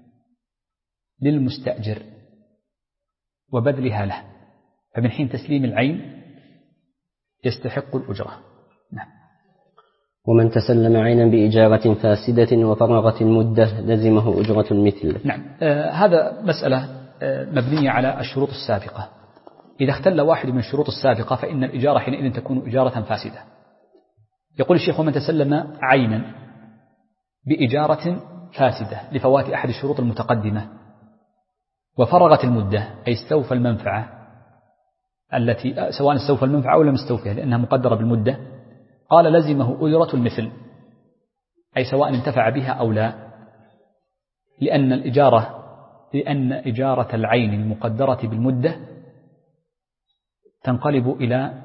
للمستأجر وبذلها له، فمن حين تسليم العين يستحق الأجرة. نعم. ومن تسلم عينا بإجارة فاسدة وفرغت المدة لزمه أجرة المثل. نعم. هذا مسألة مبنية على الشروط السابقة. إذا اختل واحد من الشروط السابقة فإن الإجارة حينئذ تكون إجارة فاسدة. يقول الشيخ: ومن تسلم عينا بإجارة فاسدة لفوات أحد الشروط المتقدمة وفرغت المدة، أي استوفى المنفعة التي سواء استوفى المنفعة أو لم يستوفيها لأنها مقدرة بالمدة، قال لزمه أجرة المثل، أي سواء انتفع بها أو لا، لأن إجارة العين المقدرة بالمدة تنقلب إلى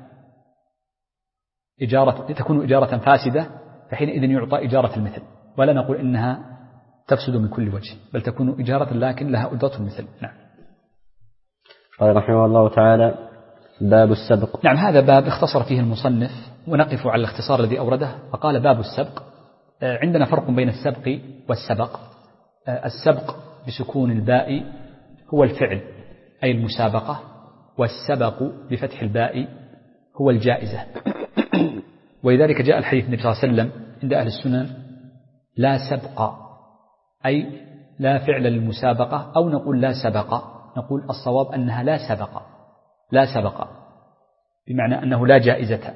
تكون إجارة فاسدة، فحينئذ يعطى إجارة المثل، ولا نقول إنها تفسد من كل وجه، بل تكون إجارة لكن لها أجرة المثل. نعم. قال رحمه الله تعالى: باب السبق. نعم. هذا باب اختصر فيه المصنف، ونقف على الاختصار الذي أورده، فقال باب السبق. عندنا فرق بين السبق والسبق. السبق بسكون الباء هو الفعل أي المسابقة، والسبق بفتح الباء هو الجائزة. ولذلك جاء الحديث النبي صلى الله عليه وسلم عند أهل السنن: لا سبق، أي لا فعل للمسابقة، أو نقول لا سبق، نقول الصواب أنها لا سبق بمعنى أنه لا جائزة.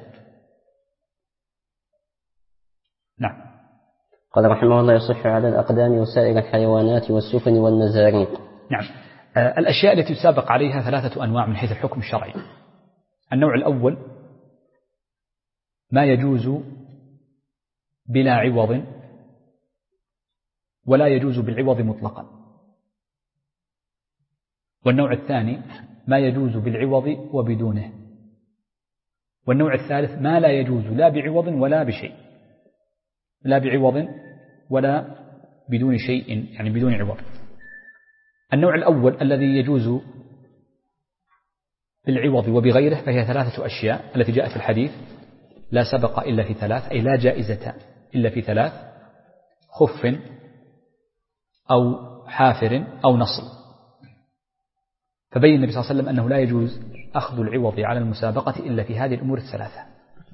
نعم. قال رحمه الله: يصح على الأقدام وسائر الحيوانات والسفن والمزاريق. نعم. الأشياء التي يسابق عليها 3 أنواع من حيث الحكم الشرعي. النوع الأول ما يجوز بلا عوض ولا يجوز بالعوض مطلقا. والنوع الثاني ما يجوز بالعوض وبدونه. والنوع الثالث ما لا يجوز لا بعوض ولا بشيء، لا بعوض ولا بدون شيء، يعني بدون عوض. النوع الأول الذي يجوز بالعوض وبغيره فهي 3 أشياء التي جاءت في الحديث: لا سبق إلا في ثلاث، أي لا جائزة إلا في ثلاث: خف أو حافر أو نصل. فبين النبي صلى الله عليه وسلم أنه لا يجوز أخذ العوض على المسابقة إلا في هذه الأمور الثلاثة.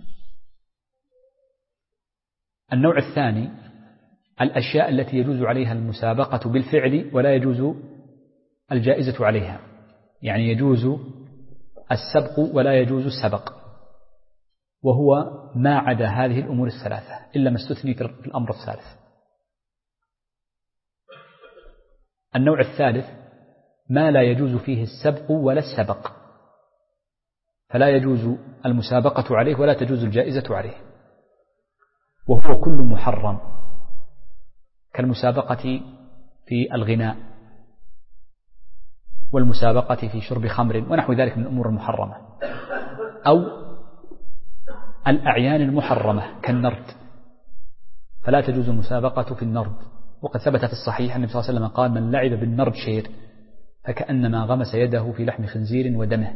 النوع الثاني: الأشياء التي يجوز عليها المسابقة بالفعل ولا يجوز الجائزة عليها، يعني يجوز السبق ولا يجوز السبق، وهو ما عدا هذه الأمور الثلاثة إلا ما استثني في الأمر الثالث. النوع الثالث: ما لا يجوز فيه السبق ولا السبق، فلا يجوز المسابقة عليه ولا تجوز الجائزة عليه، وهو كل محرم، كالمسابقة في الغناء والمسابقة في شرب خمر ونحو ذلك من الأمور المحرمة، أو الأعيان المحرمة كالنرد، فلا تجوز المسابقة في النرد. وقد ثبت في الصحيح أن النبي صلى الله عليه وسلم قال: من لعب بالنرد شير فكأنما غمس يده في لحم خنزير ودمه.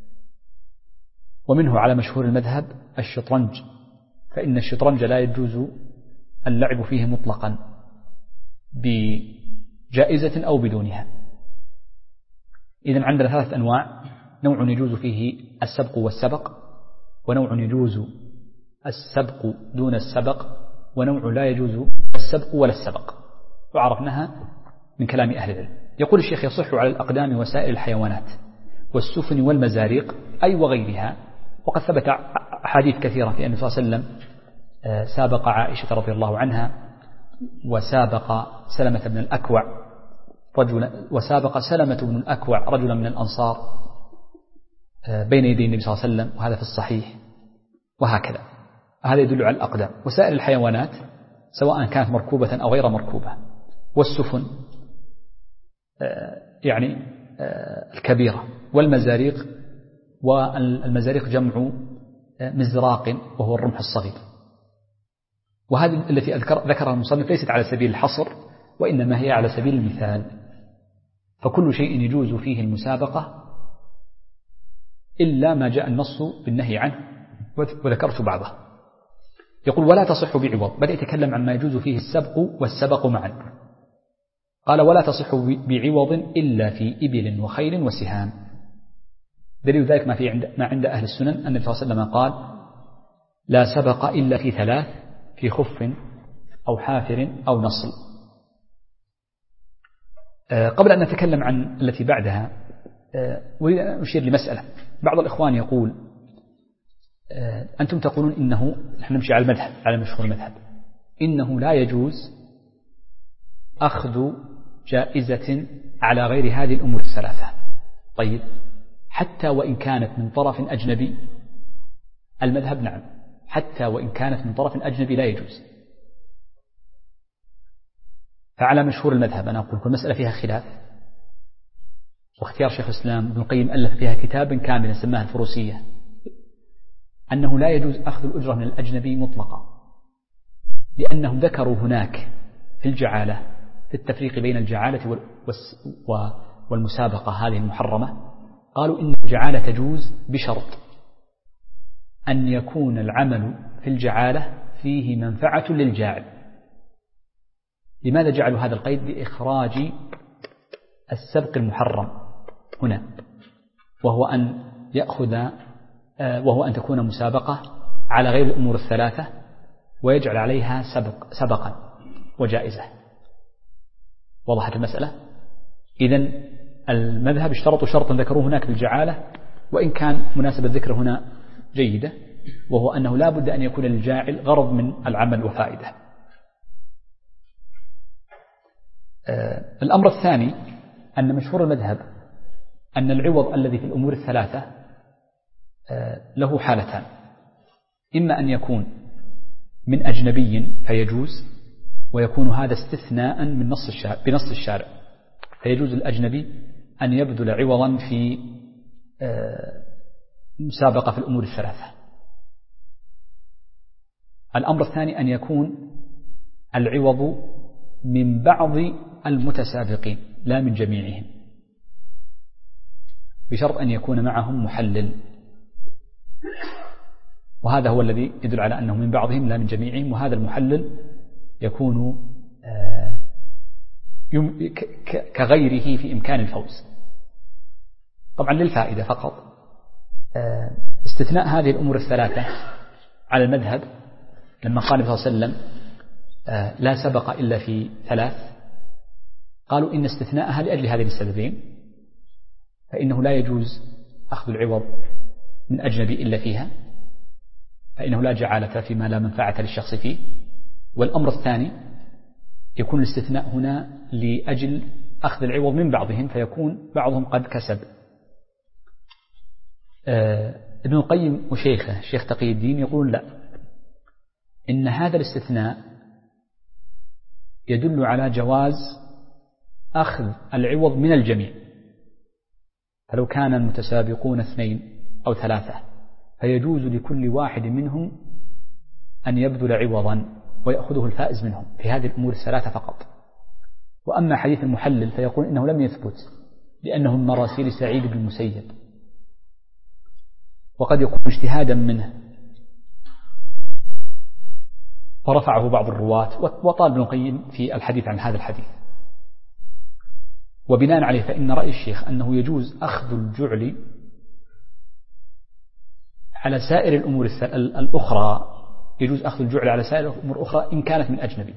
ومنه على مشهور المذهب الشطرنج، فإن الشطرنج لا يجوز اللعب فيه مطلقا بجائزة أو بدونها. إذن عندنا ثلاثة أنواع: نوع يجوز فيه السبق والسبق، ونوع يجوز السبق دون السبق، ونوع لا يجوز السبق ولا السبق، وعرفناها من كلام أهل العلم. يقول الشيخ: يصح على الأقدام وسائر الحيوانات والسفن والمزاريق أي وغيرها. وقد ثبت أحاديث كثيرة في أن صلى الله عليه وسلم سابق عائشة رضي الله عنها، وسابق سلمة بن الأكوع رجلا من الأنصار بين يدي النبي صلى الله عليه وسلم، وهذا في الصحيح. وهكذا هذا يدل على الأقدام. وسائر الحيوانات سواء كانت مركوبة أو غير مركوبة، والسفن يعني الكبيرة، والمزاريق، والمزاريق جمع مزراق وهو الرمح الصغير. وهذه التي ذكرها المصنف ليست على سبيل الحصر، وإنما هي على سبيل المثال. فكل شيء يجوز فيه المسابقة إلا ما جاء النص بالنهي عنه، وذكرت بعضه. يقول: ولا تصح بعوض. بدأ يتكلم عن ما يجوز فيه السبق والسبق معا. قال: ولا تصح بعوض إلا في إبل وخيل وسهام. دليل ذلك ما عند أهل السنن أن النبي صلى الله عليه وسلم قال: لا سبق إلا في ثلاث: في خف أو حافر أو نصل. قبل أن نتكلم عن التي بعدها أريد أن أشير لمسألة. بعض الإخوان يقول: أنتم تقولون إنه، نحن نمشي على المذهب، على مشهور المذهب، إنه لا يجوز أخذ جائزة على غير هذه الأمور الثلاثة. طيب، حتى وإن كانت من طرف أجنبي؟ المذهب نعم، حتى وإن كانت من طرف أجنبي لا يجوز. فعلى مشهور المذهب أنا أقول كل مسألة فيها خلاف، واختيار شيخ الإسلام ابن القيم ألف فيها كتابا كاملا سماها الفروسية، أنه لا يجوز أخذ الأجرة من الأجنبي مطلقا، لأنهم ذكروا هناك في الجعالة، في التفريق بين الجعالة والمسابقة هذه المحرمة، قالوا إن الجعالة تجوز بشرط أن يكون العمل في الجعالة فيه منفعة للجاعل. لماذا جعلوا هذا القيد؟ بإخراج السبق المحرم هنا، وهو أن تكون مسابقة على غير الأمور الثلاثة، ويجعل عليها سبقا وجائزة. وضحت المسألة؟ إذن المذهب اشترطوا شرطا ذكروه هناك بالجعالة، وإن كان مناسبة الذكر هنا جيدة، وهو أنه لا بد أن يكون للجاعل غرض من العمل وفائدة. الأمر الثاني أن مشهور المذهب أن العوض الذي في الأمور الثلاثة له حالتان: إما أن يكون من أجنبي فيجوز، ويكون هذا استثناء من بنص الشارع، فيجوز الأجنبي أن يبذل عوضا في مسابقة في الأمور الثلاثة. الأمر الثاني أن يكون العوض من بعض المتسابقين لا من جميعهم، بشرط أن يكون معهم محلل. وهذا هو الذي يدل على أنه من بعضهم لا من جميعهم، وهذا المحلل يكون كغيره في إمكان الفوز. طبعا للفائدة فقط، استثناء هذه الأمور الثلاثة على المذهب لما قال صلى الله عليه وسلم لا سبق إلا في ثلاث، قالوا إن استثناءها لأجل هذين السببين، فإنه لا يجوز أخذ العوض من أجنبي إلا فيها، فإنه لا جعالة فيما لا منفعة للشخص فيه. والأمر الثاني يكون الاستثناء هنا لأجل أخذ العوض من بعضهم، فيكون بعضهم قد كسب. ابن القيم وشيخه الشيخ تقي الدين يقول لا، إن هذا الاستثناء يدل على جواز أخذ العوض من الجميع، فلو كان المتسابقون 2 أو 3 فيجوز لكل واحد منهم أن يبذل عوضا ويأخذه الفائز منهم في هذه الأمور الثلاثة فقط. وأما حديث المحلل فيقول إنه لم يثبت لأنه من مراسيل سعيد بن المسيب، وقد يكون اجتهادا منه فرفعه بعض الرواة، وطال ابن القيم في الحديث عن هذا الحديث. وبناء عليه فإن رأي الشيخ أنه يجوز أخذ الجعل على سائر الأمور الأخرى، يجوز أخذ الجعل على سائر الأمور الأخرى إن كانت من أجنبي.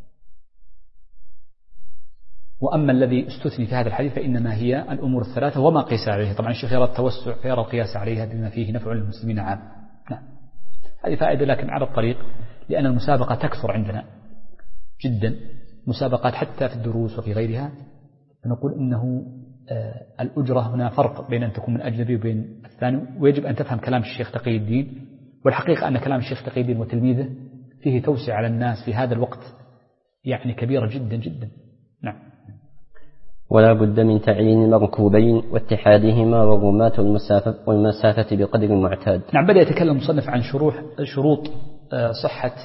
وأما الذي استثني في هذا الحديث فإنما هي الأمور الثلاثة وما قيس عليه. طبعا الشيخ يرى التوسع فيرى القياس عليها بما فيه نفع للمسلمين عام. نعم، هذه فائدة لكن على الطريق، لأن المسابقة تكثر عندنا جدا، مسابقات حتى في الدروس وفي غيرها، فنقول إنه الأجرة هنا فرق بين أن تكون من أجنبي وبين الثاني، ويجب أن تفهم كلام الشيخ تقي الدين. والحقيقة أن كلام الشيخ تقي الدين وتلميذه فيه توسع على الناس في هذا الوقت يعني كبيرة جدا جدا. نعم. ولا بد من تعيين المركوبين واتحادهما والرماة والمسافة بقدر المعتاد. نعم، بدأ يتكلم المصنف عن شروط صحة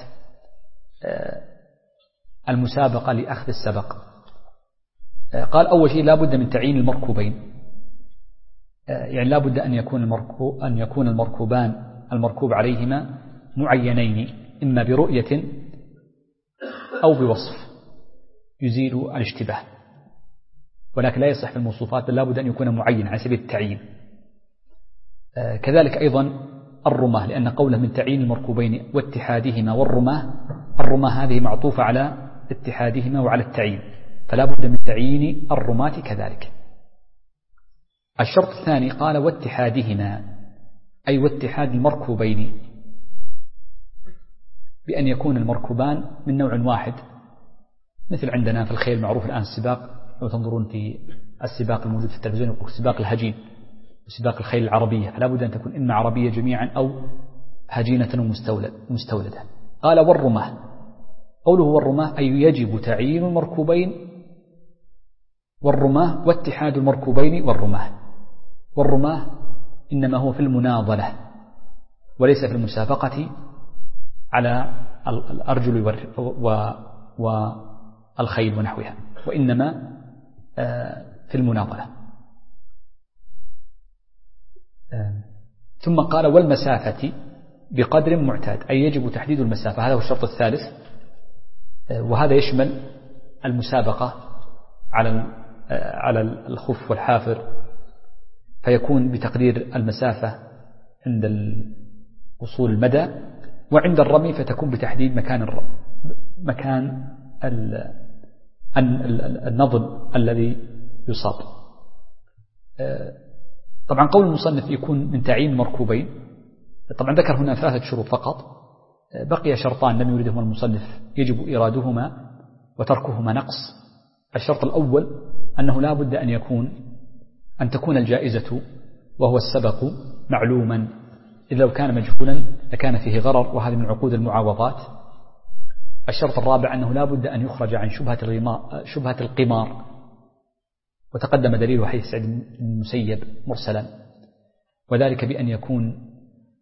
المسابقة لأخذ السبق. قال أول شيء لا بد من تعيين المركوبين، يعني لا بد أن يكون المركوبان المركوب عليهما معينين، إما برؤية أو بوصف يزيل الاشتباه، ولكن لا يصح في الموصوفات، بل لا بد أن يكون معين على سبيل التعيين. كذلك أيضا الرماة، لأن قوله من تعيين المركوبين واتحادهما والرماة، الرماة هذه معطوفة على اتحادهما وعلى التعيين، فلا بد من تعيين الرماة كذلك. الشرط الثاني قال واتحادهما، أي واتحاد المركوبين، بأن يكون المركوبان من نوع واحد، مثل عندنا في الخيل معروف الآن السباق، لو تنظرون في السباق الموجود في التلفزيون يقول سباق الهجين وسباق الخيل العربية، فلا بد أن تكون إما عربية جميعا أو هجينة ومستولدة. قال والرماة، قوله والرماة أي يجب تعيين المركوبين والرماة واتحاد المركوبين والرماة. والرماة إنما هو في المناضلة وليس في المسابقة على الأرجل والخيل ونحوها، وإنما في المناضلة. ثم قال والمسافة بقدر معتاد، أي يجب تحديد المسافة، هذا هو الشرط الثالث، وهذا يشمل المسابقة على الخف والحافر، فيكون بتقدير المسافة عند وصول المدى، وعند الرمي فتكون بتحديد مكان النظم الذي يصاب. طبعا قول المصنف يكون من تعيين مركوبين، طبعا ذكر هنا 3 شروط فقط، بقي شرطان لم يريدهما المصنف يجب إيرادهما وتركهما نقص. الشرط الأول أنه لا بد أن تكون الجائزة وهو السبق معلوما، إذ لو كان مجهولا لكان فيه غرر، وهذه من عقود المعاوضات. الشرط الرابع أنه لا بد أن يخرج عن شبهة القمار، وتقدم دليل حديث سعيد بن المسيب مرسلا، وذلك بأن يكون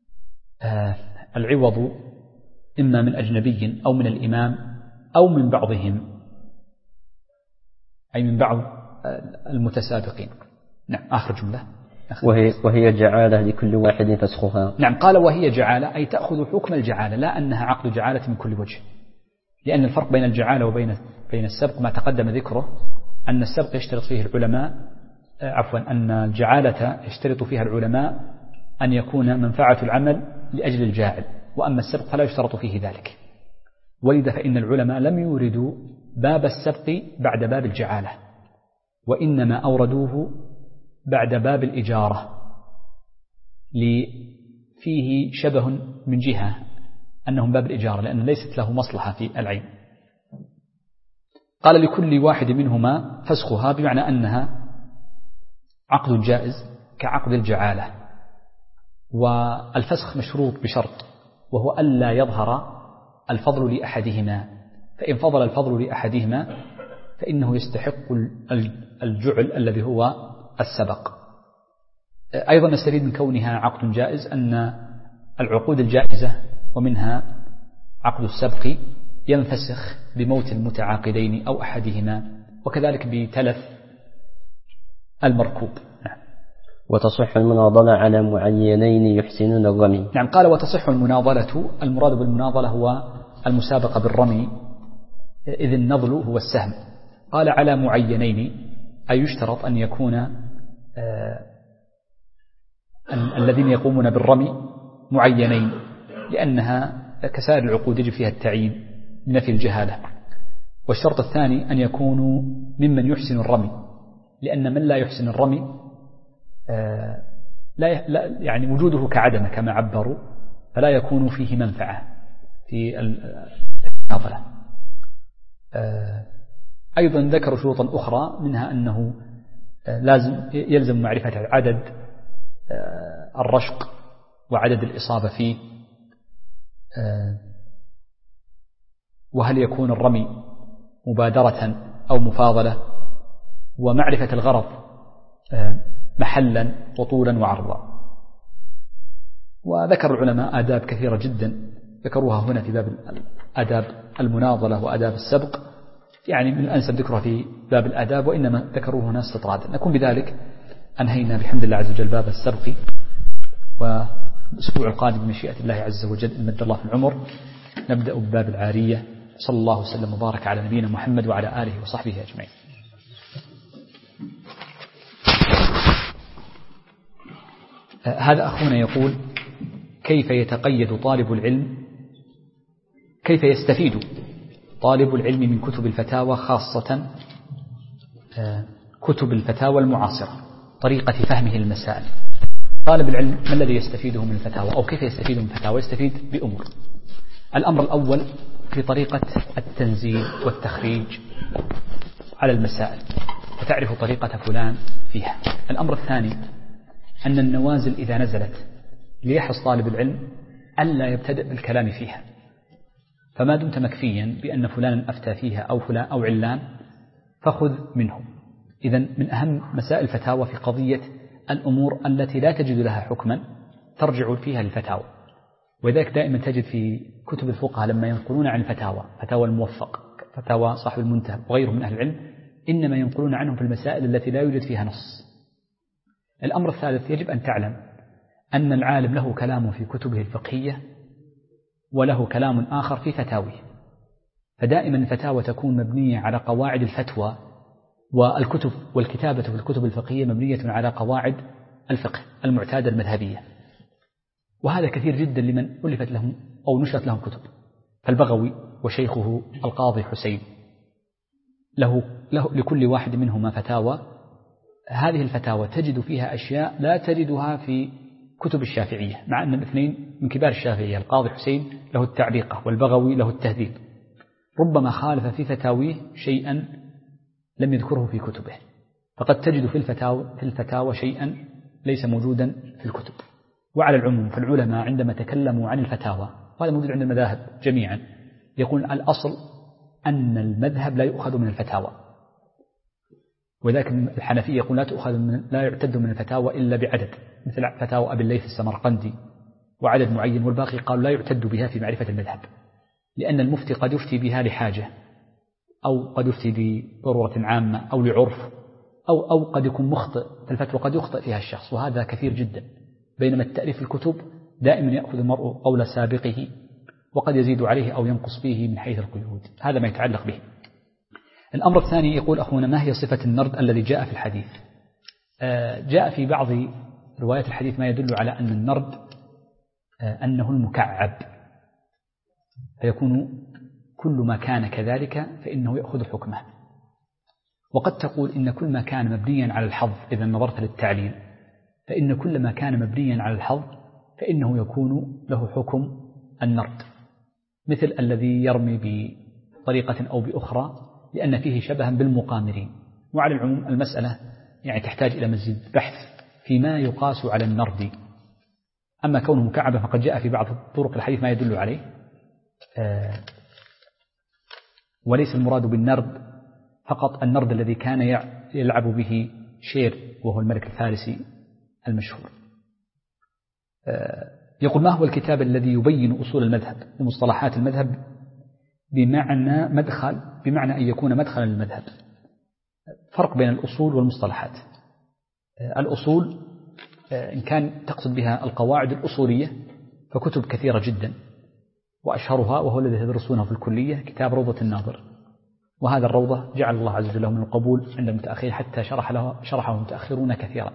العوض إما من أجنبي أو من الإمام أو من بعضهم، أي من بعض المتسابقين. نعم، آخر جملة وهي جعالة لكل واحد فسخها. نعم، قال وهي جعالة أي تأخذ حكم الجعالة، لا أنها عقد جعالة من كل وجه، لأن الفرق بين الجعالة وبين السبق ما تقدم ذكره، أن السبق يشترط فيه العلماء أن الجعالة يشترط فيها العلماء أن يكون منفعة العمل لأجل الجاعل، وأما السبق فلا يشترط فيه ذلك. ولذا فإن العلماء لم يوردوا باب السبق بعد باب الجعالة، وإنما أوردوه بعد باب الإجارة، فيه شبه من جهة أنهم باب الإجارة لأن ليست له مصلحة في العين. قال لكل واحد منهما فسخها، بمعنى أنها عقد جائز كعقد الجعالة، والفسخ مشروط بشرط، وهو ألا يظهر الفضل لأحدهما، فإن فضل الفضل لأحدهما فإنه يستحق الجعل الذي هو السبق. أيضا نستفيد من كونها عقد جائز أن العقود الجائزة ومنها عقد السبق ينفسخ بموت المتعاقدين أو أحدهما، وكذلك بتلف المركوب. وتصح المناضلة على معينين يحسنون الرمي. نعم، قال وتصح المناضلة، المراد بالمناضلة هو المسابقة بالرمي، إذ النضل هو السهم. قال على معينين أي يشترط أن يكون الذين يقومون بالرمي معينين، لأنها كسائر العقود يجب فيها التعيين نفي الجهالة. والشرط الثاني أن يكونوا ممن يحسن الرمي، لأن من لا يحسن الرمي لا يعني وجوده كعدمه كما عبروا، فلا يكون فيه منفعة في المناضلة. أيضا ذكروا شروطا أخرى، منها أنه يلزم معرفة عدد الرشق وعدد الإصابة فيه، وهل يكون الرمي مبادرة أو مفاضلة، ومعرفة الغرض محلا وطولا وعرضا. وذكر العلماء آداب كثيرة جدا ذكروها هنا في باب آداب المناضلة وآداب السبق، يعني من الأنسب ذكرها في باب الآداب، وإنما ذكروه هنا استطرادا. نكون بذلك أنهينا بحمد الله عز وجل باب السبق، والأسبوع القادم بمشيئة الله عز وجل إن مد الله في العمر نبدأ بباب العارية. صلى الله وسلم وبارك على نبينا محمد وعلى آله وصحبه أجمعين. هذا أخونا يقول: كيف يتقيد طالب العلم، كيف يستفيد طالب العلم من كتب الفتاوى، خاصة كتب الفتاوى المعاصرة، طريقة فهمه المسائل؟ طالب العلم ما الذي يستفيده من الفتاوى، أو كيف يستفيد من الفتاوى؟ يستفيد بأمور. الأمر الأول في طريقة التنزيل والتخريج على المسائل، وتعرف طريقة فلان فيها. الأمر الثاني أن النوازل إذا نزلت ليحرص طالب العلم ألا يبتدئ بالكلام فيها، فما دمت مكفيا بأن فلانا أفتى فيها أو فلان أو علان فخذ منه. إذن من أهم مسائل الفتاوى في قضية الأمور التي لا تجد لها حكما ترجع فيها للفتاوى، وذلك دائما تجد في كتب الفقهاء لما ينقلون عن الفتاوى، فتاوى الموفق، فتاوى صاحب المنتهى وغيره من أهل العلم، إنما ينقلون عنهم في المسائل التي لا يوجد فيها نص. الأمر الثالث، يجب أن تعلم أن العالم له كلام في كتبه الفقهية وله كلام آخر في فتاويه، فدائما الفتاوى تكون مبنية على قواعد الفتوى، والكتب والكتابة في الكتب الفقهية مبنية على قواعد الفقه المعتادة المذهبية، وهذا كثير جدا لمن ألفت لهم أو نشرت لهم كتب. فالبغوي وشيخه القاضي حسين لكل واحد منهما فتاوى، هذه الفتاوى تجد فيها أشياء لا تجدها في كتب الشافعية، مع أن الاثنين من كبار الشافعية. القاضي حسين له التعليقة والبغوي له التهذيب، ربما خالف في فتاويه شيئا لم يذكره في كتبه، فقد تجد في الفتاوى شيئا ليس موجودا في الكتب. وعلى العموم فالعلماء عندما تكلموا عن الفتاوى، وهذا موجود عند المذاهب جميعا، يقول الأصل أن المذهب لا يؤخذ من الفتاوى، وذلك الحنفية يقول لا يعتد من الفتاوى إلا بعدد، مثل فتاوى أبي الليث السمرقندي وعدد معين، والباقي قالوا لا يعتد بها في معرفة المذهب، لأن المفتي قد يفتي بها لحاجة، أو قد يفتي بضرورة عامة أو لعرف أو قد يكون مخطئ فالفتوى قد يخطئ فيها الشخص، وهذا كثير جدا. بينما التأليف الكتب دائما يأخذ المرء قول سابقه وقد يزيد عليه أو ينقص فيه من حيث القيود. هذا ما يتعلق به. الأمر الثاني يقول أخونا: ما هي صفة النرد الذي جاء في الحديث؟ جاء في بعض روايات الحديث ما يدل على أن النرد أنه المكعب، فيكون كل ما كان كذلك فإنه يأخذ حكمه. وقد تقول إن كل ما كان مبنيا على الحظ، إذا نظرت للتعليل فإن كل ما كان مبنيا على الحظ فإنه يكون له حكم النرد، مثل الذي يرمي بطريقة أو بأخرى لأن فيه شبها بالمقامرين. وعلى العموم المسألة يعني تحتاج إلى مزيد بحث فيما يقاس على النرد. أما كونه مكعبا فقد جاء في بعض طرق الحديث ما يدل عليه، وليس المراد بالنرد فقط النرد الذي كان يلعب به شير وهو الملك الفارسي المشهور. يقول: ما هو الكتاب الذي يبين أصول المذهب ومصطلحات المذهب بمعنى مدخل، بمعنى أن يكون مدخلا للمذهب؟ فرق بين الأصول والمصطلحات. الأصول إن كان تقصد بها القواعد الأصولية فكتب كثيرة جدا، وأشهرها وهو الذي تدرسونه في الكلية كتاب روضة الناظر، وهذا الروضة جعل الله عز وجل من القبول عند المتأخرين حتى شرحه المتأخرون كثيرا.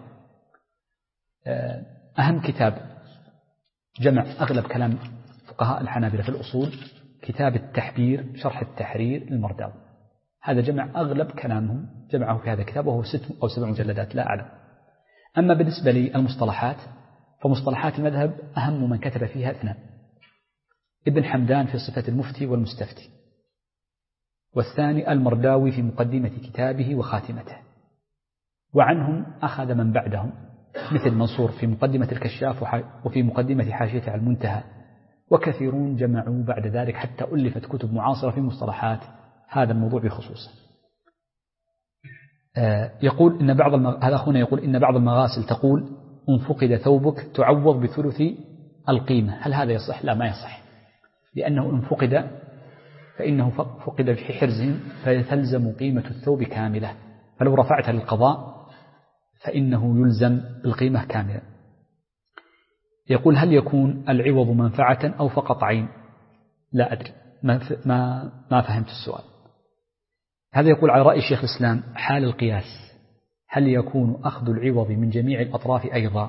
أهم كتاب جمع أغلب كلام فقهاء الحنابلة في الأصول كتاب التحبير شرح التحرير المرداوي، هذا جمع أغلب كلامهم جمعه في هذا الكتاب وهو 6 أو 7 مجلدات لا أعلم. أما بالنسبة للمصطلحات فمصطلحات المذهب أهم من كتب فيها 2: ابن حمدان في صفة المفتي والمستفتي، والثاني المرداوي في مقدمة كتابه وخاتمته. وعنهم أخذ من بعدهم مثل منصور في مقدمة الكشاف وفي مقدمة حاشيته على المنتهى، وكثيرون جمعوا بعد ذلك حتى ألفت كتب معاصرة في مصطلحات هذا الموضوع بخصوصه. يقول إن هذا أخونا يقول إن بعض المغاسل تقول: إن فقد ثوبك تعوض بثلث القيمة. هل هذا يصح؟ لا، ما يصح، لأنه إن فقد فإنه فقد في حرز فتلزم قيمة الثوب كاملة، فلو رفعت للقضاء فإنه يلزم بالقيمة كاملة. يقول: هل يكون العوض منفعة أو فقط عين؟ لا أدري، ما فهمت السؤال. هذا يقول: على رأي شيخ الإسلام حال القياس هل يكون أخذ العوض من جميع الأطراف أيضا؟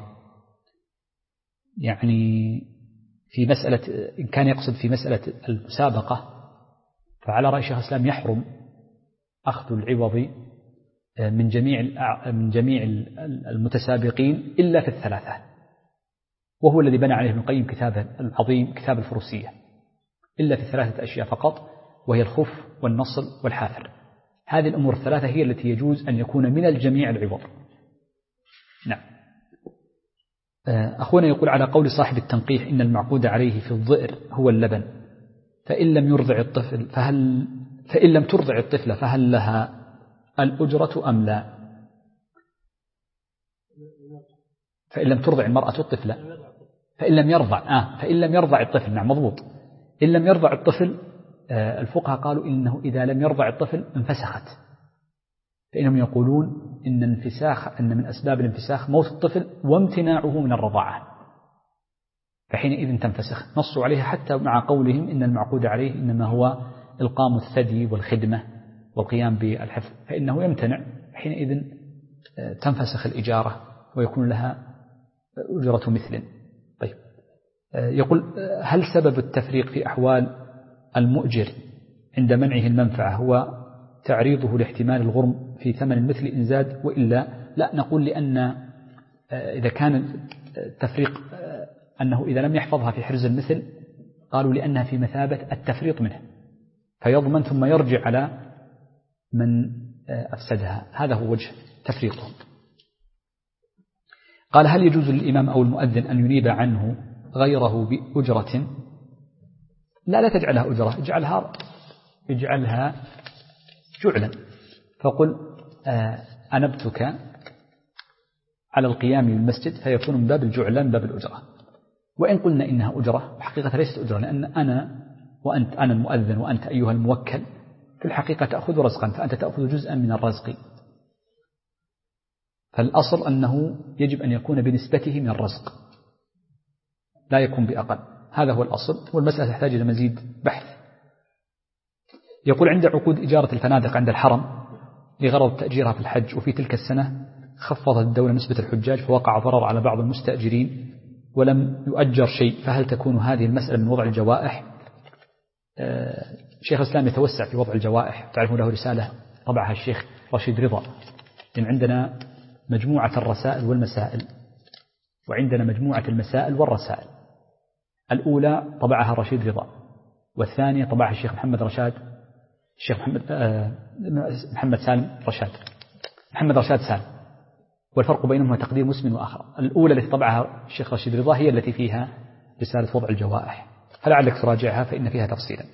يعني في مسألة إن كان يقصد في مسألة المسابقة فعلى رأي شيخ الإسلام يحرم أخذ العوض من جميع المتسابقين إلا في 3، وهو الذي بنى عليه ابن القيم كتابه العظيم كتاب الفروسية، إلا في 3 أشياء فقط، وهي الخف والنصل والحافر. هذه الأمور 3 هي التي يجوز أن يكون من الجميع العوض. نعم. أخونا يقول: على قول صاحب التنقيح إن المعقود عليه في الظئر هو اللبن، فإن لم ترضع الطفل فهل لها الأجرة أم لا؟ فإن لم ترضع المرأة الطفل، فإن لم يرضع الطفل. نعم مضبوط. إن لم يرضع الطفل الفقهاء قالوا إنه إذا لم يرضع الطفل انفسخت، فإنهم يقولون إن من أسباب الانفساخ موت الطفل وامتناعه من الرضاعة، فحينئذ تنفسخ. نصوا عليها حتى مع قولهم إن المعقود عليه إنما هو إلقام الثدي والخدمة والقيام بالحفظ، فإنه يمتنع، حينئذ تنفسخ الإجارة ويكون لها أجرة مثل. طيب، يقول: هل سبب التفريق في أحوال المؤجر عند منعه المنفعة هو تعريضه لاحتمال الغرم في ثمن المثل إن زاد وإلا لا؟ نقول لأن إذا كان التفريق أنه إذا لم يحفظها في حرز المثل قالوا لأنها في مثابة التفريط منه، فيضمن ثم يرجع على من أفسدها. هذا هو وجه تفريطهم. قال: هل يجوز للإمام أو المؤذن أن ينيب عنه غيره بأجرة؟ لا تجعلها أجرة، اجعلها جعلا، فقل أنبتك على القيام بالمسجد، فيكون من باب الجعلان من باب الأجرة. وإن قلنا إنها أجرة حقيقة ليست أجرة، لأن أنا المؤذن وأنت أيها الموكل في الحقيقة تأخذ رزقا، فأنت تأخذ جزءا من الرزق، فالأصل أنه يجب أن يكون بنسبته من الرزق، لا يكون بأقل، هذا هو الأصل، والمسألة تحتاج إلى مزيد بحث. يقول عند عقود إجارة الفنادق عند الحرم لغرض تأجيرها في الحج، وفي تلك السنة خفضت الدولة نسبة الحجاج فوقع ضرر على بعض المستأجرين ولم يؤجر شيء، فهل تكون هذه المسألة من وضع الجوائح؟ شيخ الإسلام يتوسع في وضع الجوائح، تعرفون له رسالة طبعها الشيخ رشيد رضا، لأن عندنا مجموعة الرسائل والمسائل، وعندنا مجموعة المسائل والرسائل. الأولى طبعها رشيد رضا، والثانية طبعها الشيخ محمد رشاد سالم، والفرق بينهما تقدير مسلم وآخر. الأولى التي طبعها الشيخ رشيد رضا هي التي فيها رسالة وضع الجوائح، فلعلك تراجعها فإن فيها تفصيلا.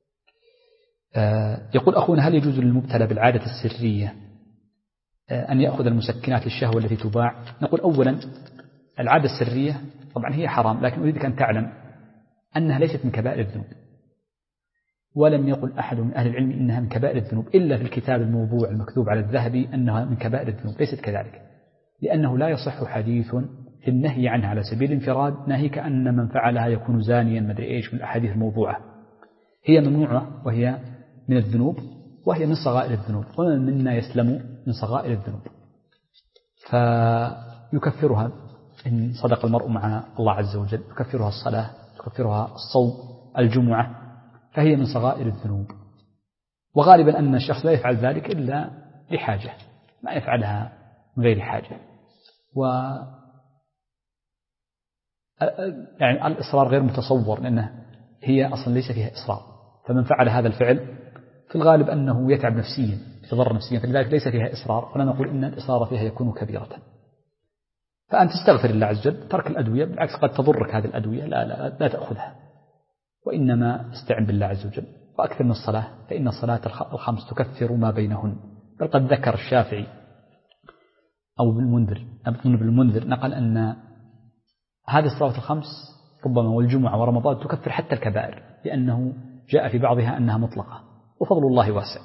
يقول أخونا: هل يجوز للمبتلى بالعادة السرية أن يأخذ المسكنات للشهوة التي تباع؟ نقول أولا العادة السرية طبعا هي حرام، لكن أريدك أن تعلم أنها ليست من كبائر الذنوب، ولم يقل أحد من أهل العلم إنها من كبائر الذنوب إلا في الكتاب الموضوع المكتوب على الذهب أنها من كبائر الذنوب، ليست كذلك، لأنه لا يصح حديث في النهي عنها على سبيل الانفراد ناهيك أن من فعلها يكون زانيا مدري إيش من الأحاديث الموضوعة. هي ممنوعة وهي من الذنوب، وهي من صغائر الذنوب، ومن منا يسلم من صغائر الذنوب، فيكفرها إن صدق المرء مع الله عز وجل، يكفرها الصلاة، يكفرها الصوم، الجمعة، فهي من صغائر الذنوب. وغالبا أن الشخص لا يفعل ذلك إلا لحاجة، ما يفعلها من غير حاجة. يعني الإصرار غير متصور، لأنه هي أصلا ليس فيها إصرار، فمن فعل هذا الفعل في الغالب أنه يتعب نفسيا، يتضرر نفسيا، فلذلك ليس فيها إصرار، فلا نقول إن الإصرار فيها يكون كبيرة. فأنت تستغفر الله عز وجل، ترك الأدوية بالعكس قد تضرك هذه الأدوية، لا تأخذها، وإنما استعن بالله عز وجل، وأكثر من الصلاة، فإن الصلاة الخمس تكفر ما بينهن. بل قد ذكر الشافعي أو ابن المنذر نقل أن هذه الصلوات الخمس ربما والجمعة ورمضان تكفر حتى الكبائر، لأنه جاء في بعضها أنها مطلقة، وفضل الله واسع.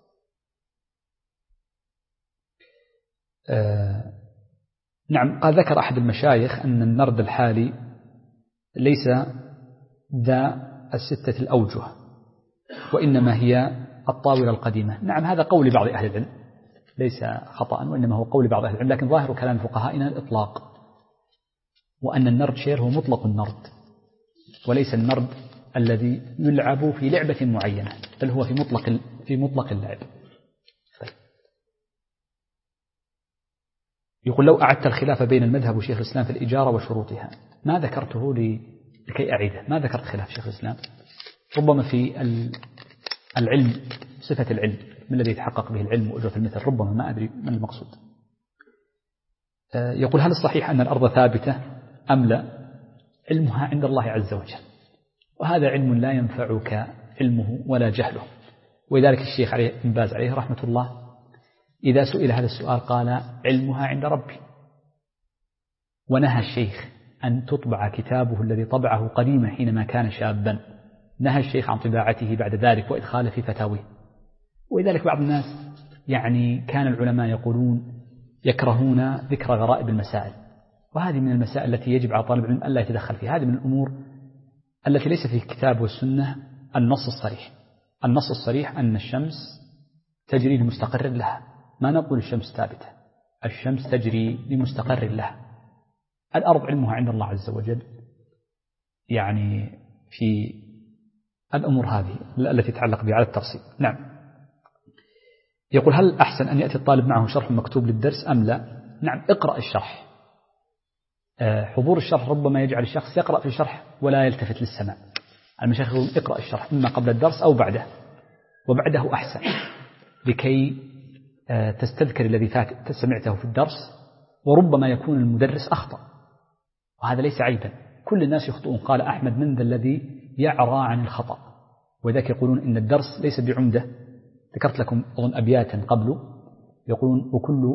نعم، قال ذكر أحد المشايخ أن النرد الحالي ليس ذا الستة الأوجه، وإنما هي الطاولة القديمة. نعم، هذا قول بعض أهل العلم، ليس خطأ، وإنما هو قول بعض أهل العلم، لكن ظاهر كلام فقهائنا الإطلاق، وأن النرد شير هو مطلق النرد، وليس النرد الذي يلعب في لعبة معينة، بل هو في مطلق اللعب. يقول: لو أعدت الخلاف بين المذهب وشيخ الإسلام في الإجارة وشروطها، ما ذكرته لكي أعيده، ما ذكرت خلاف شيخ الإسلام، ربما في العلم، صفة العلم، من الذي يتحقق به العلم وأجرة المثل، ربما ما أدري من المقصود. يقول: هل الصحيح أن الأرض ثابتة أم لا؟ علمها عند الله عز وجل، وهذا علم لا ينفعك علمه ولا جهله، ولذلك الشيخ ابن باز عليه رحمة الله إذا سئل هذا السؤال قال: علمها عند ربي. ونهى الشيخ أن تطبع كتابه الذي طبعه قديما حينما كان شابا، نهى الشيخ عن طباعته بعد ذلك وإدخاله في فتاويه. ولذلك بعض الناس يعني كان العلماء يقولون يكرهون ذكر غرائب المسائل، وهذه من المسائل التي يجب على طالب العلم ألا يتدخل فيها. هذه من الأمور التي ليس في الكتاب والسنة النص الصريح أن الشمس تجري لمستقر لها، ما نقول الشمس ثابتة، الشمس تجري لمستقر لها. الأرض علمها عند الله عز وجل، يعني في الأمور هذه التي تتعلق بها على التفصيل. نعم. يقول: هل أحسن أن يأتي الطالب معه شرح مكتوب للدرس أم لا؟ نعم، اقرأ الشرح. حضور الشرح ربما يجعل الشخص يقرأ في الشرح ولا يلتفت للسماع. المشايخ يقول: اقرأ الشرح إما قبل الدرس أو بعده، وبعده أحسن، لكي تستذكر الذي سمعته في الدرس، وربما يكون المدرس أخطأ، وهذا ليس عيبا، كل الناس يخطئون. قال أحمد: من ذا الذي يعرى عن الخطأ؟ وذاك يقولون إن الدرس ليس بعمدة. ذكرت لكم أظن أبياتا قبله، يقولون: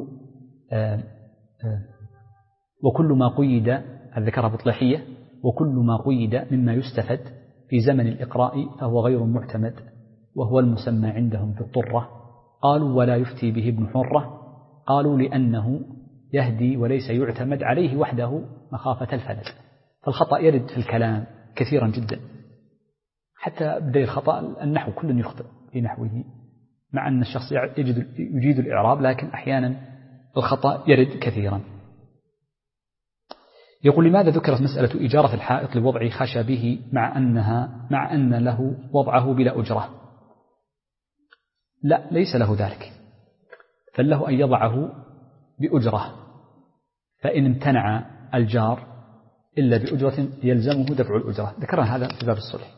وكل ما قيد، ذكرها بطلحية، وكل ما قيد مما يستفد في زمن الإقراء فهو غير معتمد، وهو المسمى عندهم بالطرة. قالوا: ولا يفتي به ابن حرة. قالوا: لأنه يهدي وليس يعتمد عليه وحده مخافة الفلت. فالخطأ يرد في الكلام كثيرا جدا، حتى بداية الخطأ النحو كل يخطئ في نحوه، مع أن الشخص يجيد الإعراب، لكن أحيانا الخطأ يرد كثيرا. يقول: لماذا ذكرت مسألة إجارة الحائط لوضع خشبه مع أن له وضعه بلا أجرة؟ لا، ليس له ذلك، فله أن يضعه بأجرة، فإن امتنع الجار إلا بأجرة يلزمه دفع الأجرة. ذكرنا هذا في باب الصلح.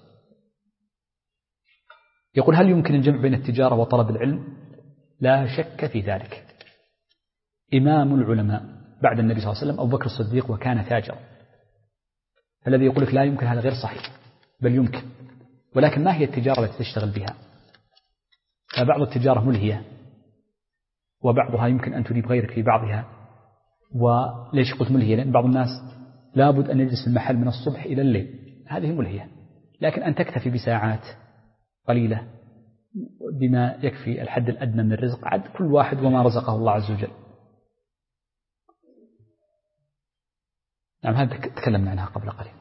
يقول: هل يمكن الجمع بين التجارة وطلب العلم؟ لا شك في ذلك. إمام العلماء بعد النبي صلى الله عليه وسلم أبو بكر الصديق، وكان تاجرا. الذي يقول لك لا يمكن هذا غير صحيح، بل يمكن، ولكن ما هي التجارة التي تشتغل بها؟ فبعض التجارة ملهية، وبعضها يمكن أن تريد غيرك في بعضها. وليش قلت ملهية؟ لأن بعض الناس لابد أن يجلس في المحل من الصبح إلى الليل، هذه ملهية. لكن أن تكتفي بساعات قليلة بما يكفي الحد الأدنى من الرزق، عد كل واحد وما رزقه الله عز وجل. نعم، هذا تكلمنا عنها قبل قليل.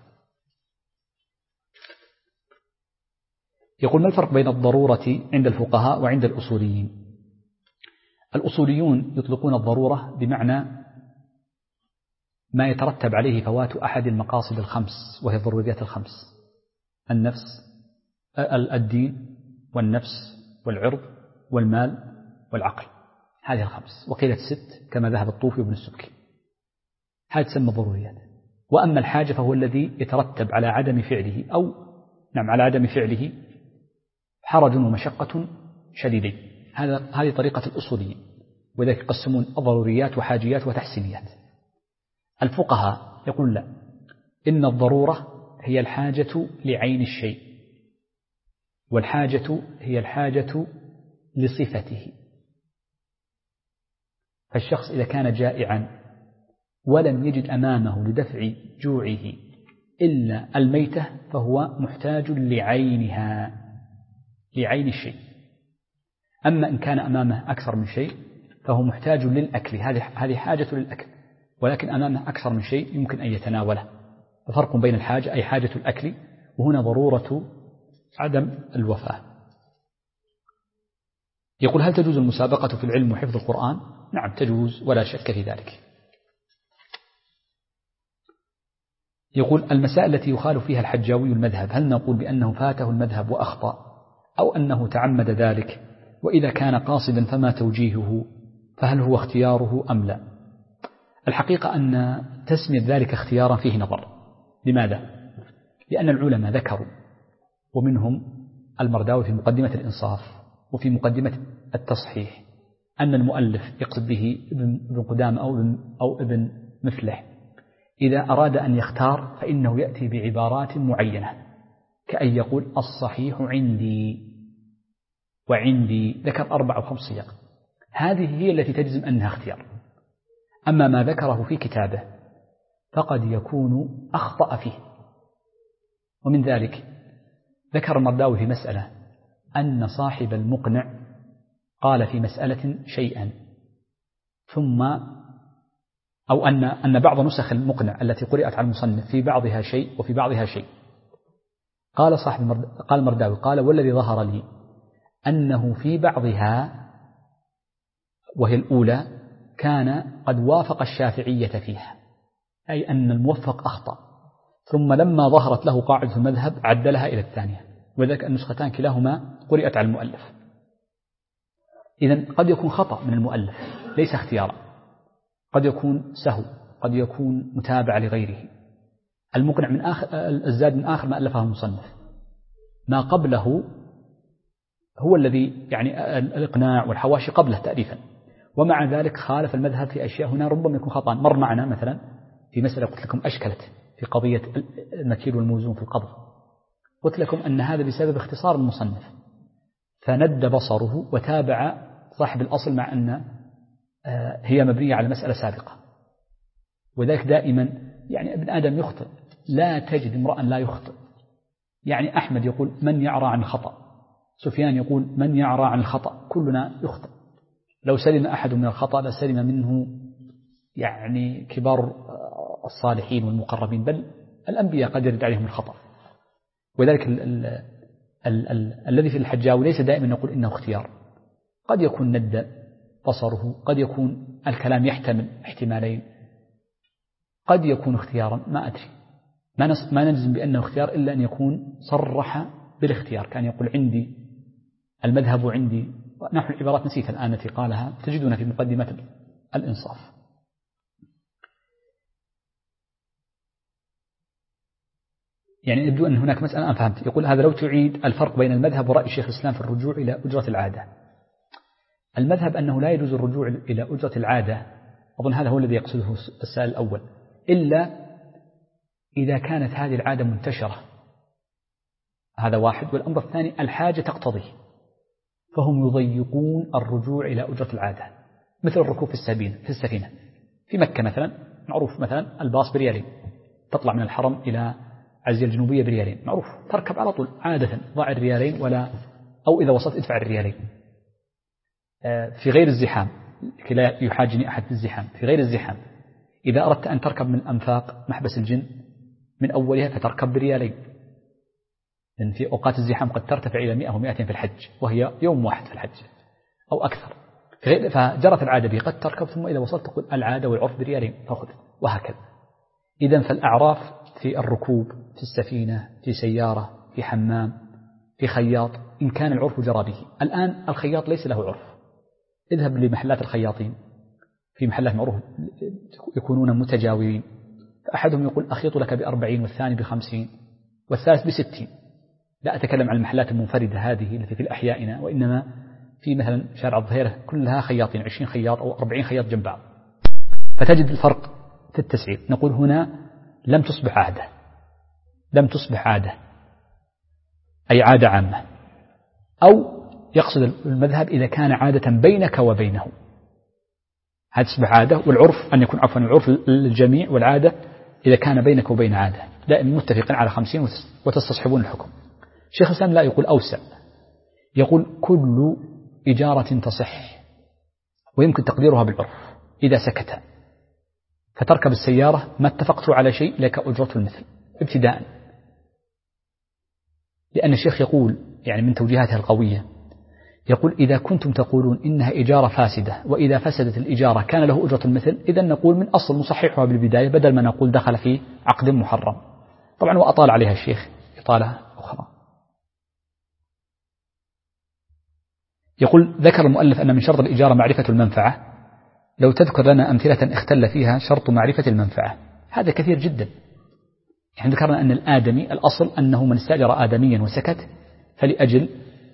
يقول: ما الفرق بين الضرورة عند الفقهاء وعند الأصوليين؟ الأصوليون يطلقون الضرورة بمعنى ما يترتب عليه فوات أحد المقاصد الخمس، وهي الضروريات الخمس: النفس، الدين، والنفس، والعرض، والمال، والعقل. هذه الخمس، وقيل الست كما ذهب الطوفي وابن السبكي. هذه تسمى ضروريات. وأما الحاجة فهو الذي يترتب على عدم فعله، أو نعم على عدم فعله حرج ومشقة شديدين. هذه طريقة الأصوليين، وذلك يقسمون الضروريات وحاجيات وتحسينيات. الفقهاء يقول لا، إن الضرورة هي الحاجة لعين الشيء، والحاجة هي الحاجة لصفته. فالشخص إذا كان جائعا ولم يجد أمامه لدفع جوعه إلا الميتة، فهو محتاج لعينها، لعين الشيء. أما إن كان أمامه أكثر من شيء فهو محتاج للأكل، هذه حاجة للأكل، ولكن أمامه أكثر من شيء يمكن أن يتناوله. ففرق بين الحاجة أي حاجة الأكل، وهنا ضرورة عدم الوفاة. يقول: هل تجوز المسابقة في العلم وحفظ القرآن؟ نعم تجوز، ولا شك في ذلك. يقول: المسائل التي يخالف فيها الحجاوي المذهب، هل نقول بأنه فاته المذهب وأخطأ، أو أنه تعمد ذلك؟ وإذا كان قاصدا فما توجيهه؟ فهل هو اختياره أم لا؟ الحقيقة أن تسمية ذلك اختيارا فيه نظر. لماذا؟ لأن العلماء ذكروا، ومنهم المرداوي في مقدمة الإنصاف وفي مقدمة التصحيح، أن المؤلف يقصد به ابن قدامة أو ابن مفلح، إذا أراد أن يختار فإنه يأتي بعبارات معينة، كأن يقول: الصحيح عندي، وعندي، ذكر 4 أو 5 صيغ، هذه هي التي تجزم أنها اختيار. أما ما ذكره في كتابه فقد يكون أخطأ فيه. ومن ذلك ذكر المرداوي في مسألة أن صاحب المقنع قال في مسألة شيئا، ثم أو أن بعض نسخ المقنع التي قرأت على المصنف في بعضها شيء وفي بعضها شيء. قال المرداوي: قال والذي ظهر لي أنه في بعضها، وهي الأولى، كان قد وافق الشافعية فيها، أي أن الموفق أخطأ، ثم لما ظهرت له قاعدة المذهب عدلها إلى الثانية، وذلك النسختان كلاهما قرأت على المؤلف. إذن قد يكون خطأ من المؤلف ليس اختيارا، قد يكون سهو، قد يكون متابعة لغيره. المقنع من الزاد من آخر ما ألفه المصنف، ما قبله هو الذي يعني الإقناع والحواشي قبله تأليفا، ومع ذلك خالف المذهب في أشياء هنا ربما يكون خطأ. مر معنا مثلا في مسألة قلت لكم أشكلت في قضية المكيل والموزون في القبض، قلت لكم أن هذا بسبب اختصار المصنف، فند بصره وتابع صاحب الأصل، مع أن هي مبنية على مسألة سابقة. وذلك دائما يعني ابن آدم يخطئ، لا تجد امرأ لا يخطئ. يعني أحمد يقول: من يعرى عن الخطأ؟ سفيان يقول: من يعرى عن الخطأ؟ كلنا يخطئ. لو سلم أحد من الخطأ لسلم منه يعني كبار الصالحين والمقربين، بل الأنبياء قد يرد عليهم الخطأ. وذلك الذي في الحجاوي ليس دائما نقول إنه اختيار، قد يكون ند بصره، قد يكون الكلام يحتمل احتمالين، قد يكون اختيارا، ما أدري، ما نجزم بأنه اختيار إلا أن يكون صرح بالاختيار، كان يقول عندي المذهب عندي، نحو العبارات نسيت الآن التي قالها، تجدون في مقدمة الإنصاف. يعني يبدو أن هناك مسألة أنا فهمت، يقول هذا لو تعيد الفرق بين المذهب ورأي شيخ الإسلام في الرجوع إلى أجرة العادة. المذهب أنه لا يجوز الرجوع إلى أجرة العادة، أظن هذا هو الذي يقصده السائل الأول، إلا إذا كانت هذه العادة منتشرة، هذا واحد. والأمر الثاني الحاجة تقتضيه، فهم يضيقون الرجوع إلى أجرة العادة، مثل الركوب في السفينة في مكة مثلا، معروف مثلا الباص بريالين، تطلع من الحرم إلى عزية الجنوبية بريالين، معروف، تركب على طول عادة، ضع الريالين أو إذا وصلت ادفع الريالين في غير الزحام، لكي لا يحاجني أحد في الزحام، في غير الزحام. إذا أردت أن تركب من أنفاق محبس الجن من أولها فتركب بريالين، لأن في أوقات الزحام قد ترتفع إلى 100 و200 في الحج، وهي يوم واحد في الحج أو أكثر، فجرت العادة به، قد تركب ثم إذا وصلت تقول العادة والعرف بريالين فأخذ، وهكذا. إذن فالأعراف في الركوب، في السفينة، في سيارة، في حمام، في خياط، إن كان العرف جرى به. الآن الخياط ليس له عرف، اذهب لمحلات الخياطين، في محلات معروف يكونون متجاورين، فأحدهم يقول أخيط لك ب40 والثاني ب50 والثالث ب60. لا أتكلم عن المحلات المنفردة هذه التي في الأحيائنا، وإنما في مثلا شارع الظهيرة كلها خياطين، 20 خياط أو 40 خياط جنب بعض، فتجد الفرق في التسعير. نقول هنا لم تصبح عادة أي عادة عامة، أو يقصد المذهب إذا كان عادة بينك وبينه، هذا تصبح عادة، والعرف أن يكون عفوا العرف للجميع، والعادة إذا كان بينك وبين عادة دائما متفقين على 50 وتستصحبون الحكم. شيخ الإسلام لا يقول أوسع، يقول كل إجارة تصح ويمكن تقديرها بالعرف إذا سكت، فتركب السيارة ما اتفقت على شيء لك أجرة المثل ابتداء، لأن الشيخ يقول يعني من توجيهاته القوية، يقول إذا كنتم تقولون إنها إجارة فاسدة وإذا فسدت الإجارة كان له أجرة المثل، إذن نقول من أصل نصححها بالبداية بدل ما نقول دخل في عقد محرم. طبعا وأطال عليها الشيخ إطالة أخرى. يقول ذكر المؤلف أن من شرط الإجارة معرفة المنفعة، لو تذكر لنا أمثلة اختل فيها شرط معرفة المنفعة. هذا كثير جدا، يعني ذكرنا أن الآدمي الأصل أنه من استأجر آدميا وسكت فلأجل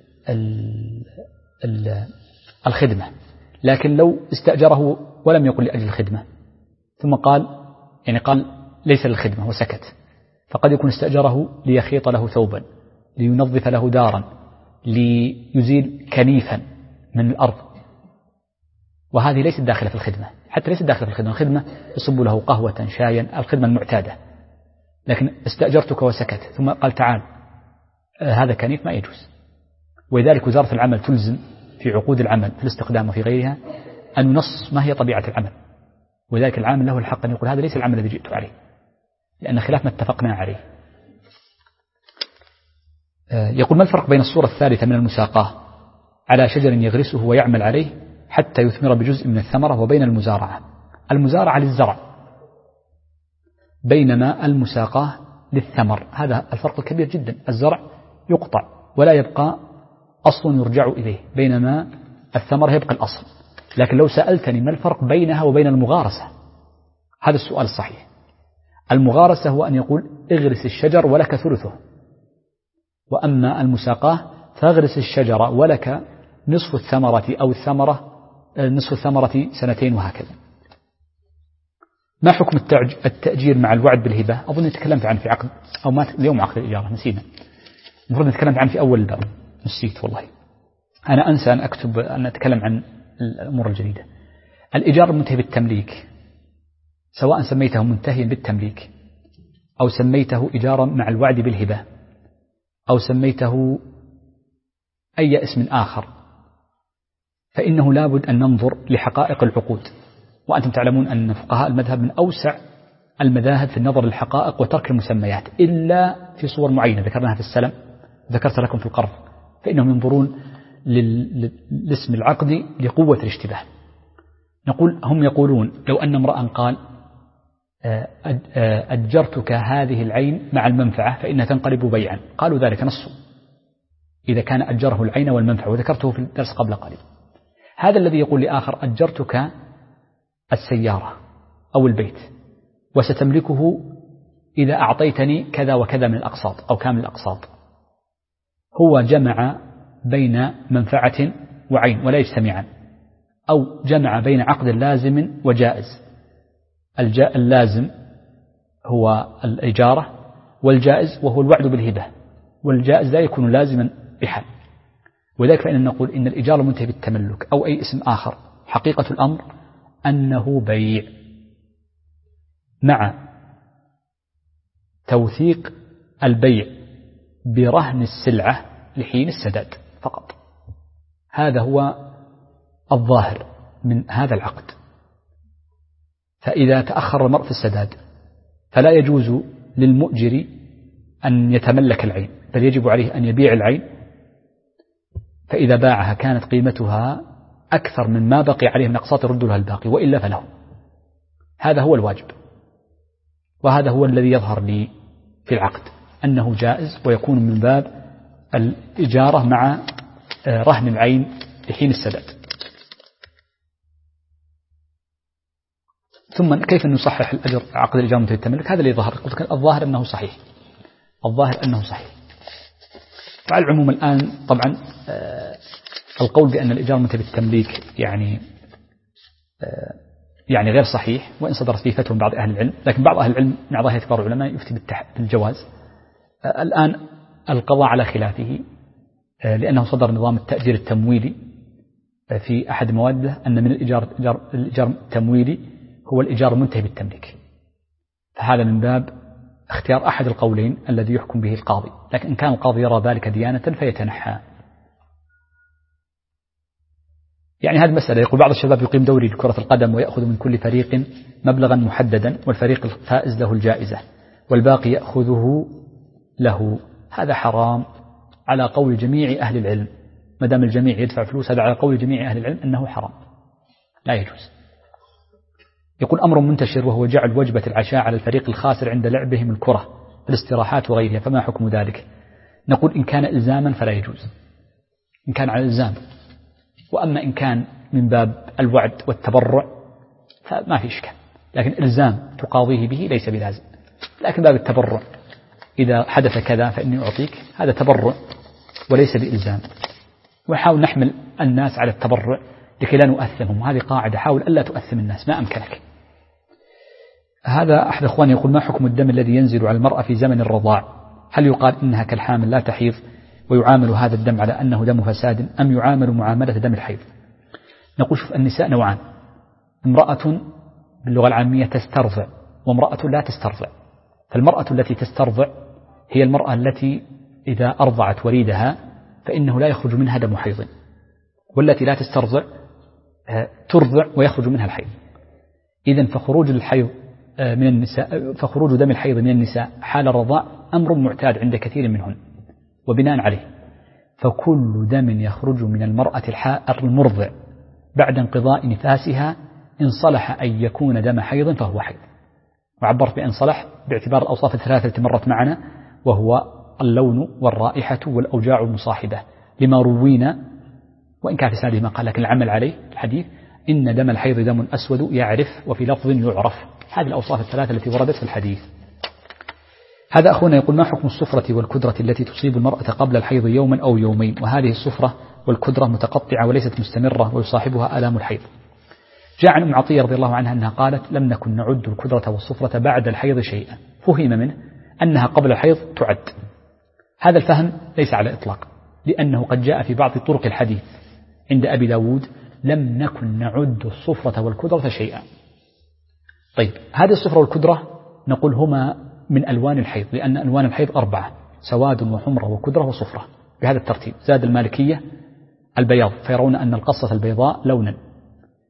الخدمة، لكن لو استأجره ولم يقل لأجل الخدمة ثم قال ليس للخدمة وسكت، فقد يكون استأجره ليخيط له ثوبا، لينظف له دارا، ليزيل كنيفا من الأرض، وهذه ليست داخلة في الخدمة، حتى ليست داخلة في الخدمة يصب له قهوة شايا الخدمة المعتادة، لكن استأجرتك وسكت ثم قال تعال هذا كنيف، ما يجوز. ولذلك وزارة العمل تلزم في عقود العمل في الاستخدام وفي غيرها أن ينص ما هي طبيعة العمل، ولذلك العامل له الحق أن يقول هذا ليس العمل الذي جئت عليه، لأن خلاف ما اتفقنا عليه. يقول ما الفرق بين الصورة الثالثة من المساقاة على شجر يغرسه ويعمل عليه حتى يثمر بجزء من الثمرة وبين المزارعة؟ المزارعة للزرع، بينما المساقاة للثمر، هذا الفرق الكبير جدا. الزرع يقطع ولا يبقى أصل يرجع إليه، بينما الثمر يبقى الأصل. لكن لو سألتني ما الفرق بينها وبين المغارسة، هذا السؤال الصحيح. المغارسة هو أن يقول اغرس الشجر ولك ثلثه، وأما المساقاة فاغرس الشجر ولك نصف الثمرة أو نصف الثمرة 2 وهكذا. ما حكم التأجير مع الوعد بالهبة؟ أظن تكلمت عنه في عقد أو ما اليوم عقد الإجارة نسينا، المفروض نتكلم عنه في أول الباب، نسيت والله، أنا أنسى أن أكتب أن أتكلم عن الأمور الجديدة. الإيجار المنتهي بالتمليك، سواء سميته منتهيا بالتمليك أو سميته إيجارا مع الوعد بالهبة أو سميته أي اسم آخر، فإنه لابد أن ننظر لحقائق العقود وأنتم تعلمون أن فقهاء المذهب من أوسع المذاهب في النظر للحقائق وترك المسميات إلا في صور معينة ذكرناها في السلم، ذكرت لكم في القرض، فإنهم ينظرون للاسم العقدي لقوة الاشتباه. نقول هم يقولون لو أن امرأ قال أجرتك هذه العين مع المنفعة فإنها تنقلب بيعا، قالوا ذلك نص إذا كان أجره العين والمنفعة، وذكرته في الدرس قبل قليل. هذا الذي يقول لآخر أجرتك السيارة أو البيت وستملكه إذا أعطيتني كذا وكذا من الأقساط أو كامل الأقساط، هو جمع بين منفعة وعين ولا يجتمعان، أو جمع بين عقد لازم وجائز. اللازم هو الإجارة، والجائز وهو الوعد بالهبة، والجائز لا يكون لازما بحال. وذلك فإن نقول إن الإجارة منتهي بالتملك أو أي اسم آخر حقيقة الأمر أنه بيع مع توثيق البيع برهن السلعة لحين السداد فقط. هذا هو الظاهر من هذا العقد. فإذا تأخر المرء في السداد فلا يجوز للمؤجر أن يتملك العين، بل يجب عليه أن يبيع العين، فإذا باعها كانت قيمتها أكثر من ما بقي عليه من أقساط يرد لها الباقي، وإلا فله. هذا هو الواجب، وهذا هو الذي يظهر لي في العقد أنه جائز ويكون من باب الإجارة مع رهن العين لحين السداد. ثم كيف نصحح الأجر عقد الإجارة منتهي التملك؟ هذا اللي ظهر. قلت الظاهر أنه صحيح، الظاهر أنه صحيح. فعلى العموم الآن طبعا القول بأن الإجارة منتهي بالتمليك يعني غير صحيح، وإن صدرت فيه فتوى من بعض أهل العلم، لكن بعض أهل العلم من أعضاء كبار العلماء يفتي بالجواز. الآن القضاء على خلافه، لأنه صدر نظام التأجير التمويلي في أحد مواده أن من الإيجار التمويلي هو الإيجار المنتهي بالتمليك، فهذا من باب اختيار أحد القولين الذي يحكم به القاضي. لكن إن كان القاضي يرى ذلك ديانة فيتنحى. يعني هذه مسألة. يقول بعض الشباب يقيم دوري لكرة القدم ويأخذ من كل فريق مبلغا محددا، والفريق الفائز له الجائزة والباقي يأخذه له. هذا حرام على قول جميع أهل العلم، ما دام الجميع يدفع فلوس، هذا على قول جميع أهل العلم أنه حرام لا يجوز. يقول أمر منتشر وهو جعل وجبة العشاء على الفريق الخاسر عند لعبهم الكرة في الاستراحات وغيرها، فما حكم ذلك؟ نقول إن كان إلزاما فلا يجوز، إن كان على إلزام. وأما إن كان من باب الوعد والتبرع فما في إشكال، لكن إلزام تقاضيه به ليس بلازم. لكن باب التبرع إذا حدث كذا فإني أعطيك، هذا تبرع وليس بإلزام. وحاول نحمل الناس على التبرع لكي لا نؤثمهم، هذه قاعدة، حاول ألا تؤثم الناس ما أمكنك. هذا أحد أخواني يقول ما حكم الدم الذي ينزل على المرأة في زمن الرضاع؟ هل يقال إنها كالحامل لا تحيض ويعامل هذا الدم على أنه دم فساد، أم يعامل معاملة دم الحيض؟ نقول شوف، النساء نوعان، امرأة باللغة العامية تسترضع وامرأة لا تسترضع. فالمرأة التي تسترضع هي المرأة التي إذا أرضعت وليدها فإنه لا يخرج منها دم حيض، والتي لا تسترضع ترضع ويخرج منها الحيض. إذن فخروج الحيض من النساء، فخروج دم الحيض من النساء حال الرضاع أمر معتاد عند كثير منهن، وبناء عليه فكل دم يخرج من المرأة المرضع بعد انقضاء نفاسها إن صلح أن يكون دم حيض فهو حيض. وعبرت بأن صلح باعتبار الأوصاف الثلاثة التي مرت معنا، وهو اللون والرائحة والأوجاع المصاحبة، لما روينا وإن كان في سنده ما قال، لكن العمل عليه الحديث إن دم الحيض دم أسود يعرف وفي لفظ يعرف. هذه الأوصاف الثلاثة التي وردت في الحديث. هذا أخونا يقول ما حكم الصفرة والكدرة التي تصيب المرأة قبل الحيض يوما أو يومين، وهذه الصفرة والكدرة متقطعة وليست مستمرة ويصاحبها آلام الحيض؟ جاء عن أم عطية رضي الله عنها أنها قالت لم نكن نعد الكدرة والصفرة بعد الحيض شيئا، فهم منه أنها قبل الحيض تعد. هذا الفهم ليس على الإطلاق، لأنه قد جاء في بعض طرق الحديث عند أبي داود لم نكن نعد الصفرة والكدرة شيئا. طيب هذه الصفرة والكدرة نقول هما من ألوان الحيض، لأن ألوان الحيض 4، سواد وحمرة وكدرة وصفرة بهذا الترتيب. زاد المالكية البياض، فيرون أن القصة البيضاء لونا،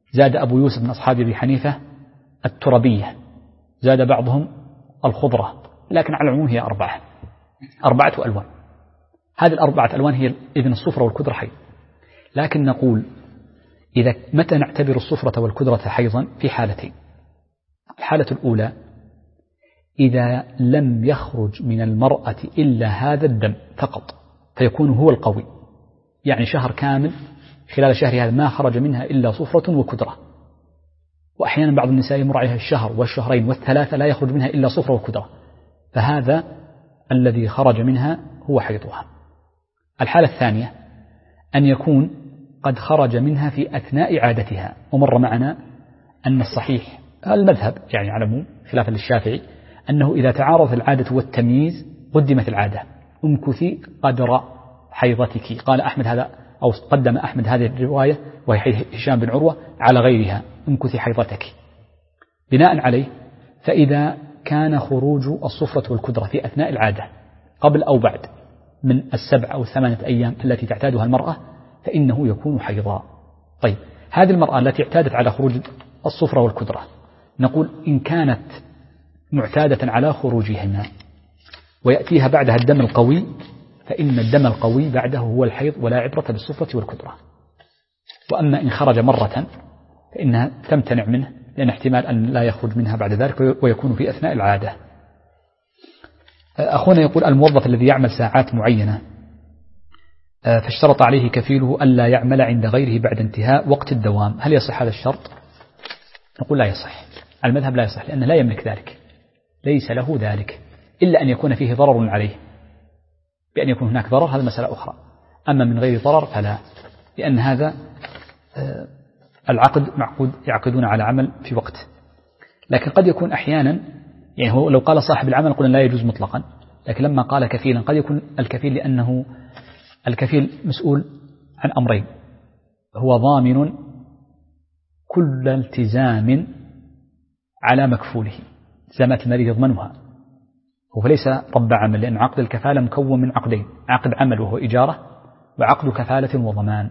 زاد أبو يوسف من أصحاب أبي حنيفة التربية، زاد بعضهم الخضرة، لكن على العموم هي 4 ألوان. هذه 4 ألوان هي إذن الصفرة والكدرة حيض. لكن نقول متى نعتبر الصفرة والكدرة حيضا؟ في حالتين. الحالة الأولى إذا لم يخرج من المرأة إلا هذا الدم فقط فيكون هو القوي، يعني شهر كامل خلال شهر هذا ما خرج منها إلا صفرة وكدرة، وأحيانا بعض النساء يمر عليها الشهر والشهرين والثلاثة لا يخرج منها إلا صفرة وكدرة، فهذا الذي خرج منها هو حيضها. الحالة الثانية أن يكون قد خرج منها في أثناء عادتها، ومر معنا أن الصحيح المذهب يعني على العموم خلافا للشافعي أنه إذا تعارض العادة والتمييز قدمت العادة، امكثي قدر حيضتك. قال أحمد هذا، أو قدم أحمد هذه الرواية وهي هشام بن عروة على غيرها، امكثي حيضتك. بناء عليه فإذا كان خروج الصفرة والكدرة في أثناء العادة قبل أو بعد من 7 أو 8 أيام التي تعتادها المرأة فإنه يكون حيضا. طيب هذه المرأة التي اعتادت على خروج الصفرة والكدرة، نقول إن كانت معتادة على خروجهما ويأتيها بعدها الدم القوي فإن الدم القوي بعده هو الحيض ولا عبرة بالصفرة والكدرة. وأما إن خرج مرة فإنها تمتنع منه لأن احتمال أن لا يخرج منها بعد ذلك ويكون في أثناء العادة. أخونا يقول الموظف الذي يعمل ساعات معينة فاشترط عليه كفيله ألا يعمل عند غيره بعد انتهاء وقت الدوام، هل يصح هذا الشرط؟ نقول لا يصح، المذهب لا يصح لأنه لا يملك ذلك، ليس له ذلك إلا أن يكون فيه ضرر عليه، بأن يكون هناك ضرر هذا مسألة أخرى، أما من غير ضرر فلا، لأن هذا العقد معقود يعقدون على عمل في وقت. لكن قد يكون أحيانا يعني هو لو قال صاحب العمل قلنا لا يجوز مطلقا، لكن لما قال كفيلا قد يكون الكفيل لأنه الكفيل مسؤول عن أمرين، هو ضامن كل التزام على مكفوله، التزامات المالية يضمنها، وليس رب عمل، لأن عقد الكفالة مكون من عقدين، عقد عمل وهو إجارة، وعقد كفالة وضمان.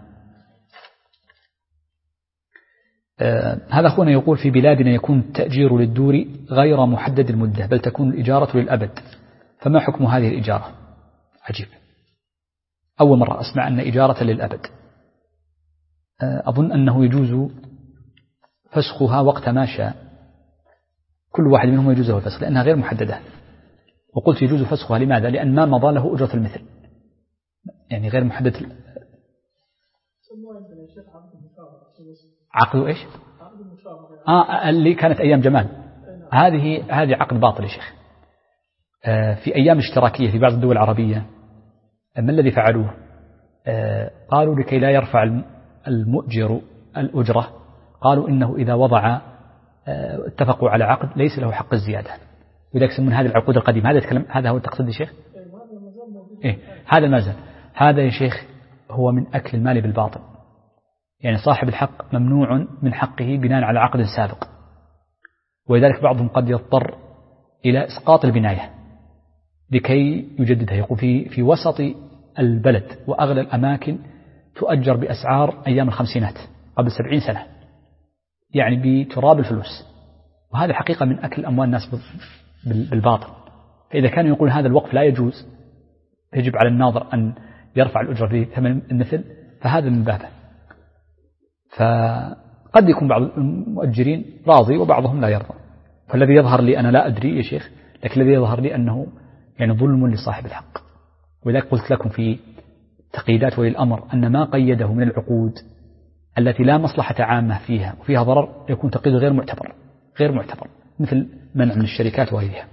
هذا أخونا يقول في بلادنا يكون التأجير للدور غير محدد المدة بل تكون الإجارة للأبد، فما حكم هذه الإجارة؟ عجيب، أول مرة أسمع أن إجارة للأبد. أظن أنه يجوز فسخها وقت ما شاء، كل واحد منهم يجوز له الفسخ لأنها غير محددة. وقلت يجوز فسخها لماذا؟ لأن ما مضى له أجرة المثل، يعني غير محدد. عقد إيش؟ اللي كانت أيام جمال، هذه عقد باطل يا شيخ. في أيام اشتراكية في بعض الدول العربية ما الذي فعلوه؟ قالوا لكي لا يرفع المؤجر الأجرة، قالوا إنه إذا وضع اتفقوا على عقد ليس له حق الزيادة، وذلك يسمون هذه العقود القديمة. هذا هو التقصد يا شيخ؟ إيه هذا المازال، هذا يا شيخ هو من أكل المال بالباطل، يعني صاحب الحق ممنوع من حقه بناء على عقد سابق، ولذلك بعضهم قد يضطر إلى إسقاط البناية لكي يجددها. يقول في وسط البلد وأغلى الأماكن تؤجر بأسعار أيام الخمسينات قبل 70 سنة، يعني بتراب الفلوس، وهذا حقيقة من أكل أموال الناس بالباطل. فإذا كانوا يقول هذا الوقف لا يجوز يجب على الناظر أن يرفع الأجرة بثمن المثل، فهذا من بابه. فقد يكون بعض المؤجرين راضي وبعضهم لا يرضى، فالذي يظهر لي أنا لا أدري يا شيخ، لكن الذي يظهر لي أنه يعني ظلم لصاحب الحق. ولذلك قلت لكم في تقييدات ولي الأمر أن ما قيده من العقود التي لا مصلحة عامة فيها وفيها ضرر يكون تقييده غير معتبر، مثل منع من الشركات وغيرها.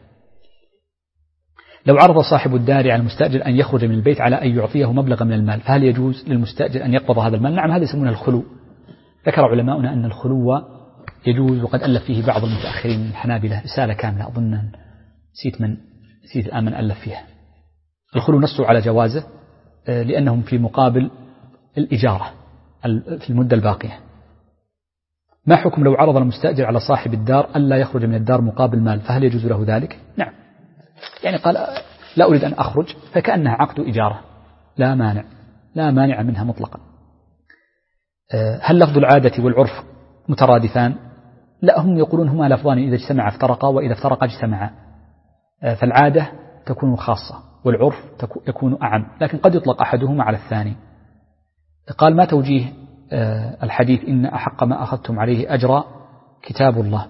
لو عرض صاحب الدار على المستأجر أن يخرج من البيت على أن يعطيه مبلغا من المال، فهل يجوز للمستأجر أن يقبض هذا المال؟ نعم، هذا يسمونه الخلو. ذكر علماؤنا أن الخلو يجوز، وقد ألف فيه بعض المتأخرين من الحنابلة رسالة كاملة، أظن نسيت الآن من ألف فيها. الخلو نصوا على جوازه لأنهم في مقابل الإجارة في المدة الباقية. ما حكم لو عرض المستأجر على صاحب الدار ألا يخرج من الدار مقابل مال، فهل يجوز له ذلك؟ نعم، يعني قال لا أريد أن أخرج، فكأنها عقد إجارة لا مانع منها مطلقا. هل لفظ العادة والعرف مترادفان؟ لا، هم يقولون هما لفظان إذا اجتمعا افترقا وإذا افترقا اجتمعا، فالعادة تكون خاصة والعرف يكون أعم، لكن قد يطلق أحدهما على الثاني. قال: ما توجيه الحديث إن أحق ما أخذتم عليه أجرا كتاب الله؟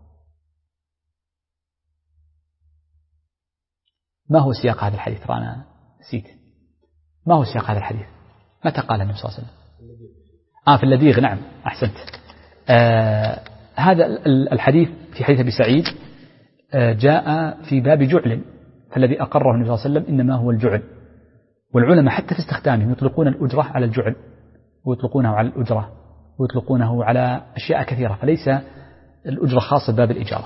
ما هو سياق هذا الحديث؟ أنا نسيت ما هو سياق هذا الحديث، متى قال النبي صلى الله عليه وسلم؟ في اللذيغ، نعم أحسنت. هذا الحديث في حديث أبي سعيد جاء في باب جعل، فالذي أقره النبي صلى الله عليه وسلم إنما هو الجعل، والعلماء حتى في استخدامهم يطلقون الأجرة على الجعل، ويطلقونه على الأجرة، ويطلقونه على أشياء كثيرة، فليس الأجرة خاصة باب الإجارة.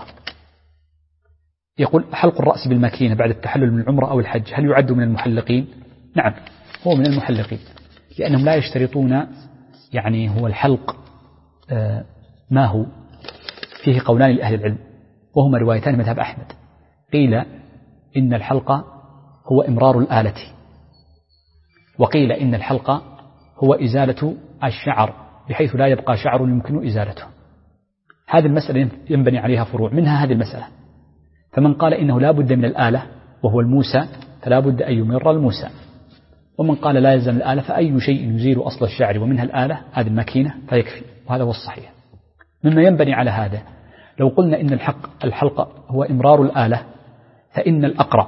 يقول: حلق الرأس بالماكينة بعد التحلل من العمرة أو الحج هل يعد من المحلقين؟ نعم، هو من المحلقين، لأنهم لا يشترطون، يعني هو الحلق ما هو فيه قولان لأهل العلم، وهما روايتان مذهب أحمد. قيل إن الحلق هو إمرار الآلة، وقيل إن الحلق هو إزالة الشعر بحيث لا يبقى شعر يمكن إزالته. هذه المسألة ينبني عليها فروع، منها هذه المسألة. فمن قال إنه لا بد من الآلة وهو الموسى فلا بد أن يمر الموسى، ومن قال لا يلزم الآلة فأي شيء يزيل أصل الشعر ومنها الآلة هذه الماكينة فيكفي، وهذا هو الصحيح. مما ينبني على هذا لو قلنا إن الحلق هو إمرار الآلة، فإن الأقرع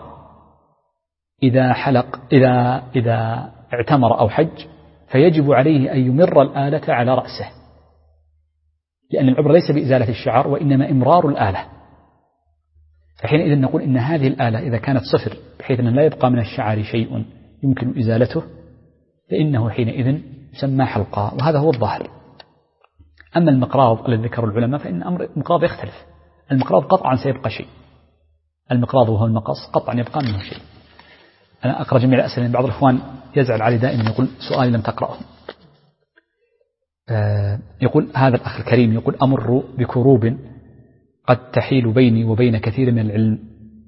إذا اعتمر أو حج فيجب عليه أن يمر الآلة على رأسه، لأن العبرة ليس بإزالة الشعر وإنما إمرار الآلة. فحينئذ نقول إن هذه الآلة إذا كانت صفر بحيث أن لا يبقى من الشعر شيء يمكن إزالته فإنه حينئذ يسمى حلقا، وهذا هو الظاهر. أما المقراض الذي ذكر العلماء فإن أمر المقراض يختلف. المقراض قطعا سيبقى شيء، المقراض وهو المقص قطعا يبقى منه شيء. أنا أقرأ جميع الأسئلة، بعض الإخوان يزعل علي دائما يقول سؤالي لم تقرأه. يقول هذا الأخ الكريم يقول: أمر بكروب قد تحيل بيني وبين كثير من العلم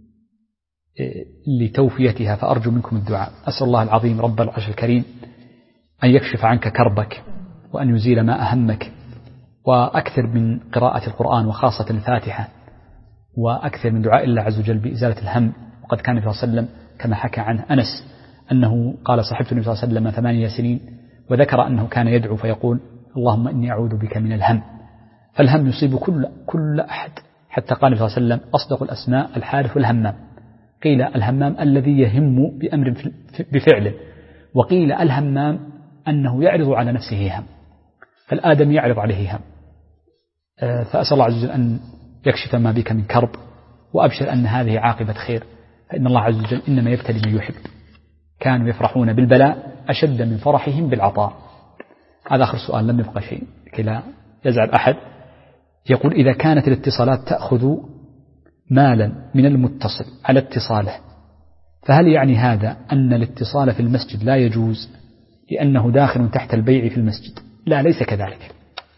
لتوفيتها، فأرجو منكم الدعاء. أسأل الله العظيم رب العرش الكريم أن يكشف عنك كربك وأن يزيل ما أهمك، وأكثر من قراءة القرآن وخاصة الفاتحة، وأكثر من دعاء الله عز وجل بإزالة الهم. وقد كان النبي صلى الله عليه وسلم كما حكى عنه أنس أنه قال: صحبت النبي صلى الله عليه وسلم 8 سنين، وذكر أنه كان يدعو فيقول: اللهم إني أعوذ بك من الهم. فالهم يصيب كل أحد، حتى قال النبي صلى الله عليه وسلم: أصدق الأسماء الحارث الهمام. قيل الهمام الذي يهم بأمر بفعله، وقيل الهمام أنه يعرض على نفسه هم، فالآدم يعرض عليه هم. فأسأل الله عز وجل أن يكشف ما بك من كرب، وأبشر أن هذه عاقبة خير، فإن الله عز وجل إنما يبتلي من يحب. كانوا يفرحون بالبلاء أشد من فرحهم بالعطاء. هذا آخر سؤال، لم يبقى شيء كي لا يزعل أحد. يقول: إذا كانت الاتصالات تأخذ مالا من المتصل على اتصاله، فهل يعني هذا أن الاتصال في المسجد لا يجوز لأنه داخل تحت البيع في المسجد؟ لا، ليس كذلك.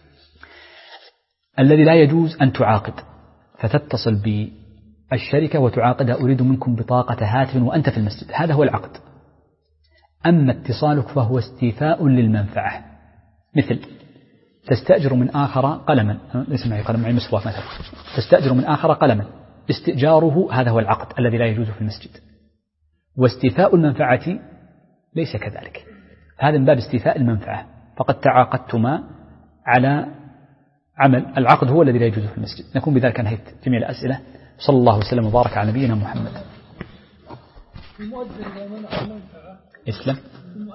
الذي لا يجوز أن تعاقد، فتتصل بالشركة وتعاقدها: أريد منكم بطاقة هاتف وأنت في المسجد، هذا هو العقد. أما اتصالك فهو استيفاء للمنفعة، مثل تستأجر من آخر قلما، ليس معي قلم، معي مسواك مثلا، تستأجر من آخر قلما، استئجاره هذا هو العقد الذي لا يجوز في المسجد. واستيفاء المنفعة ليس كذلك، هذا من باب استيفاء المنفعة، فقد تعاقدتما على عمل، العقد هو الذي لا يجوز في المسجد. نكون بذلك انهيت جميع الأسئلة. صلى الله وسلم وبارك على نبينا محمد. اسلم.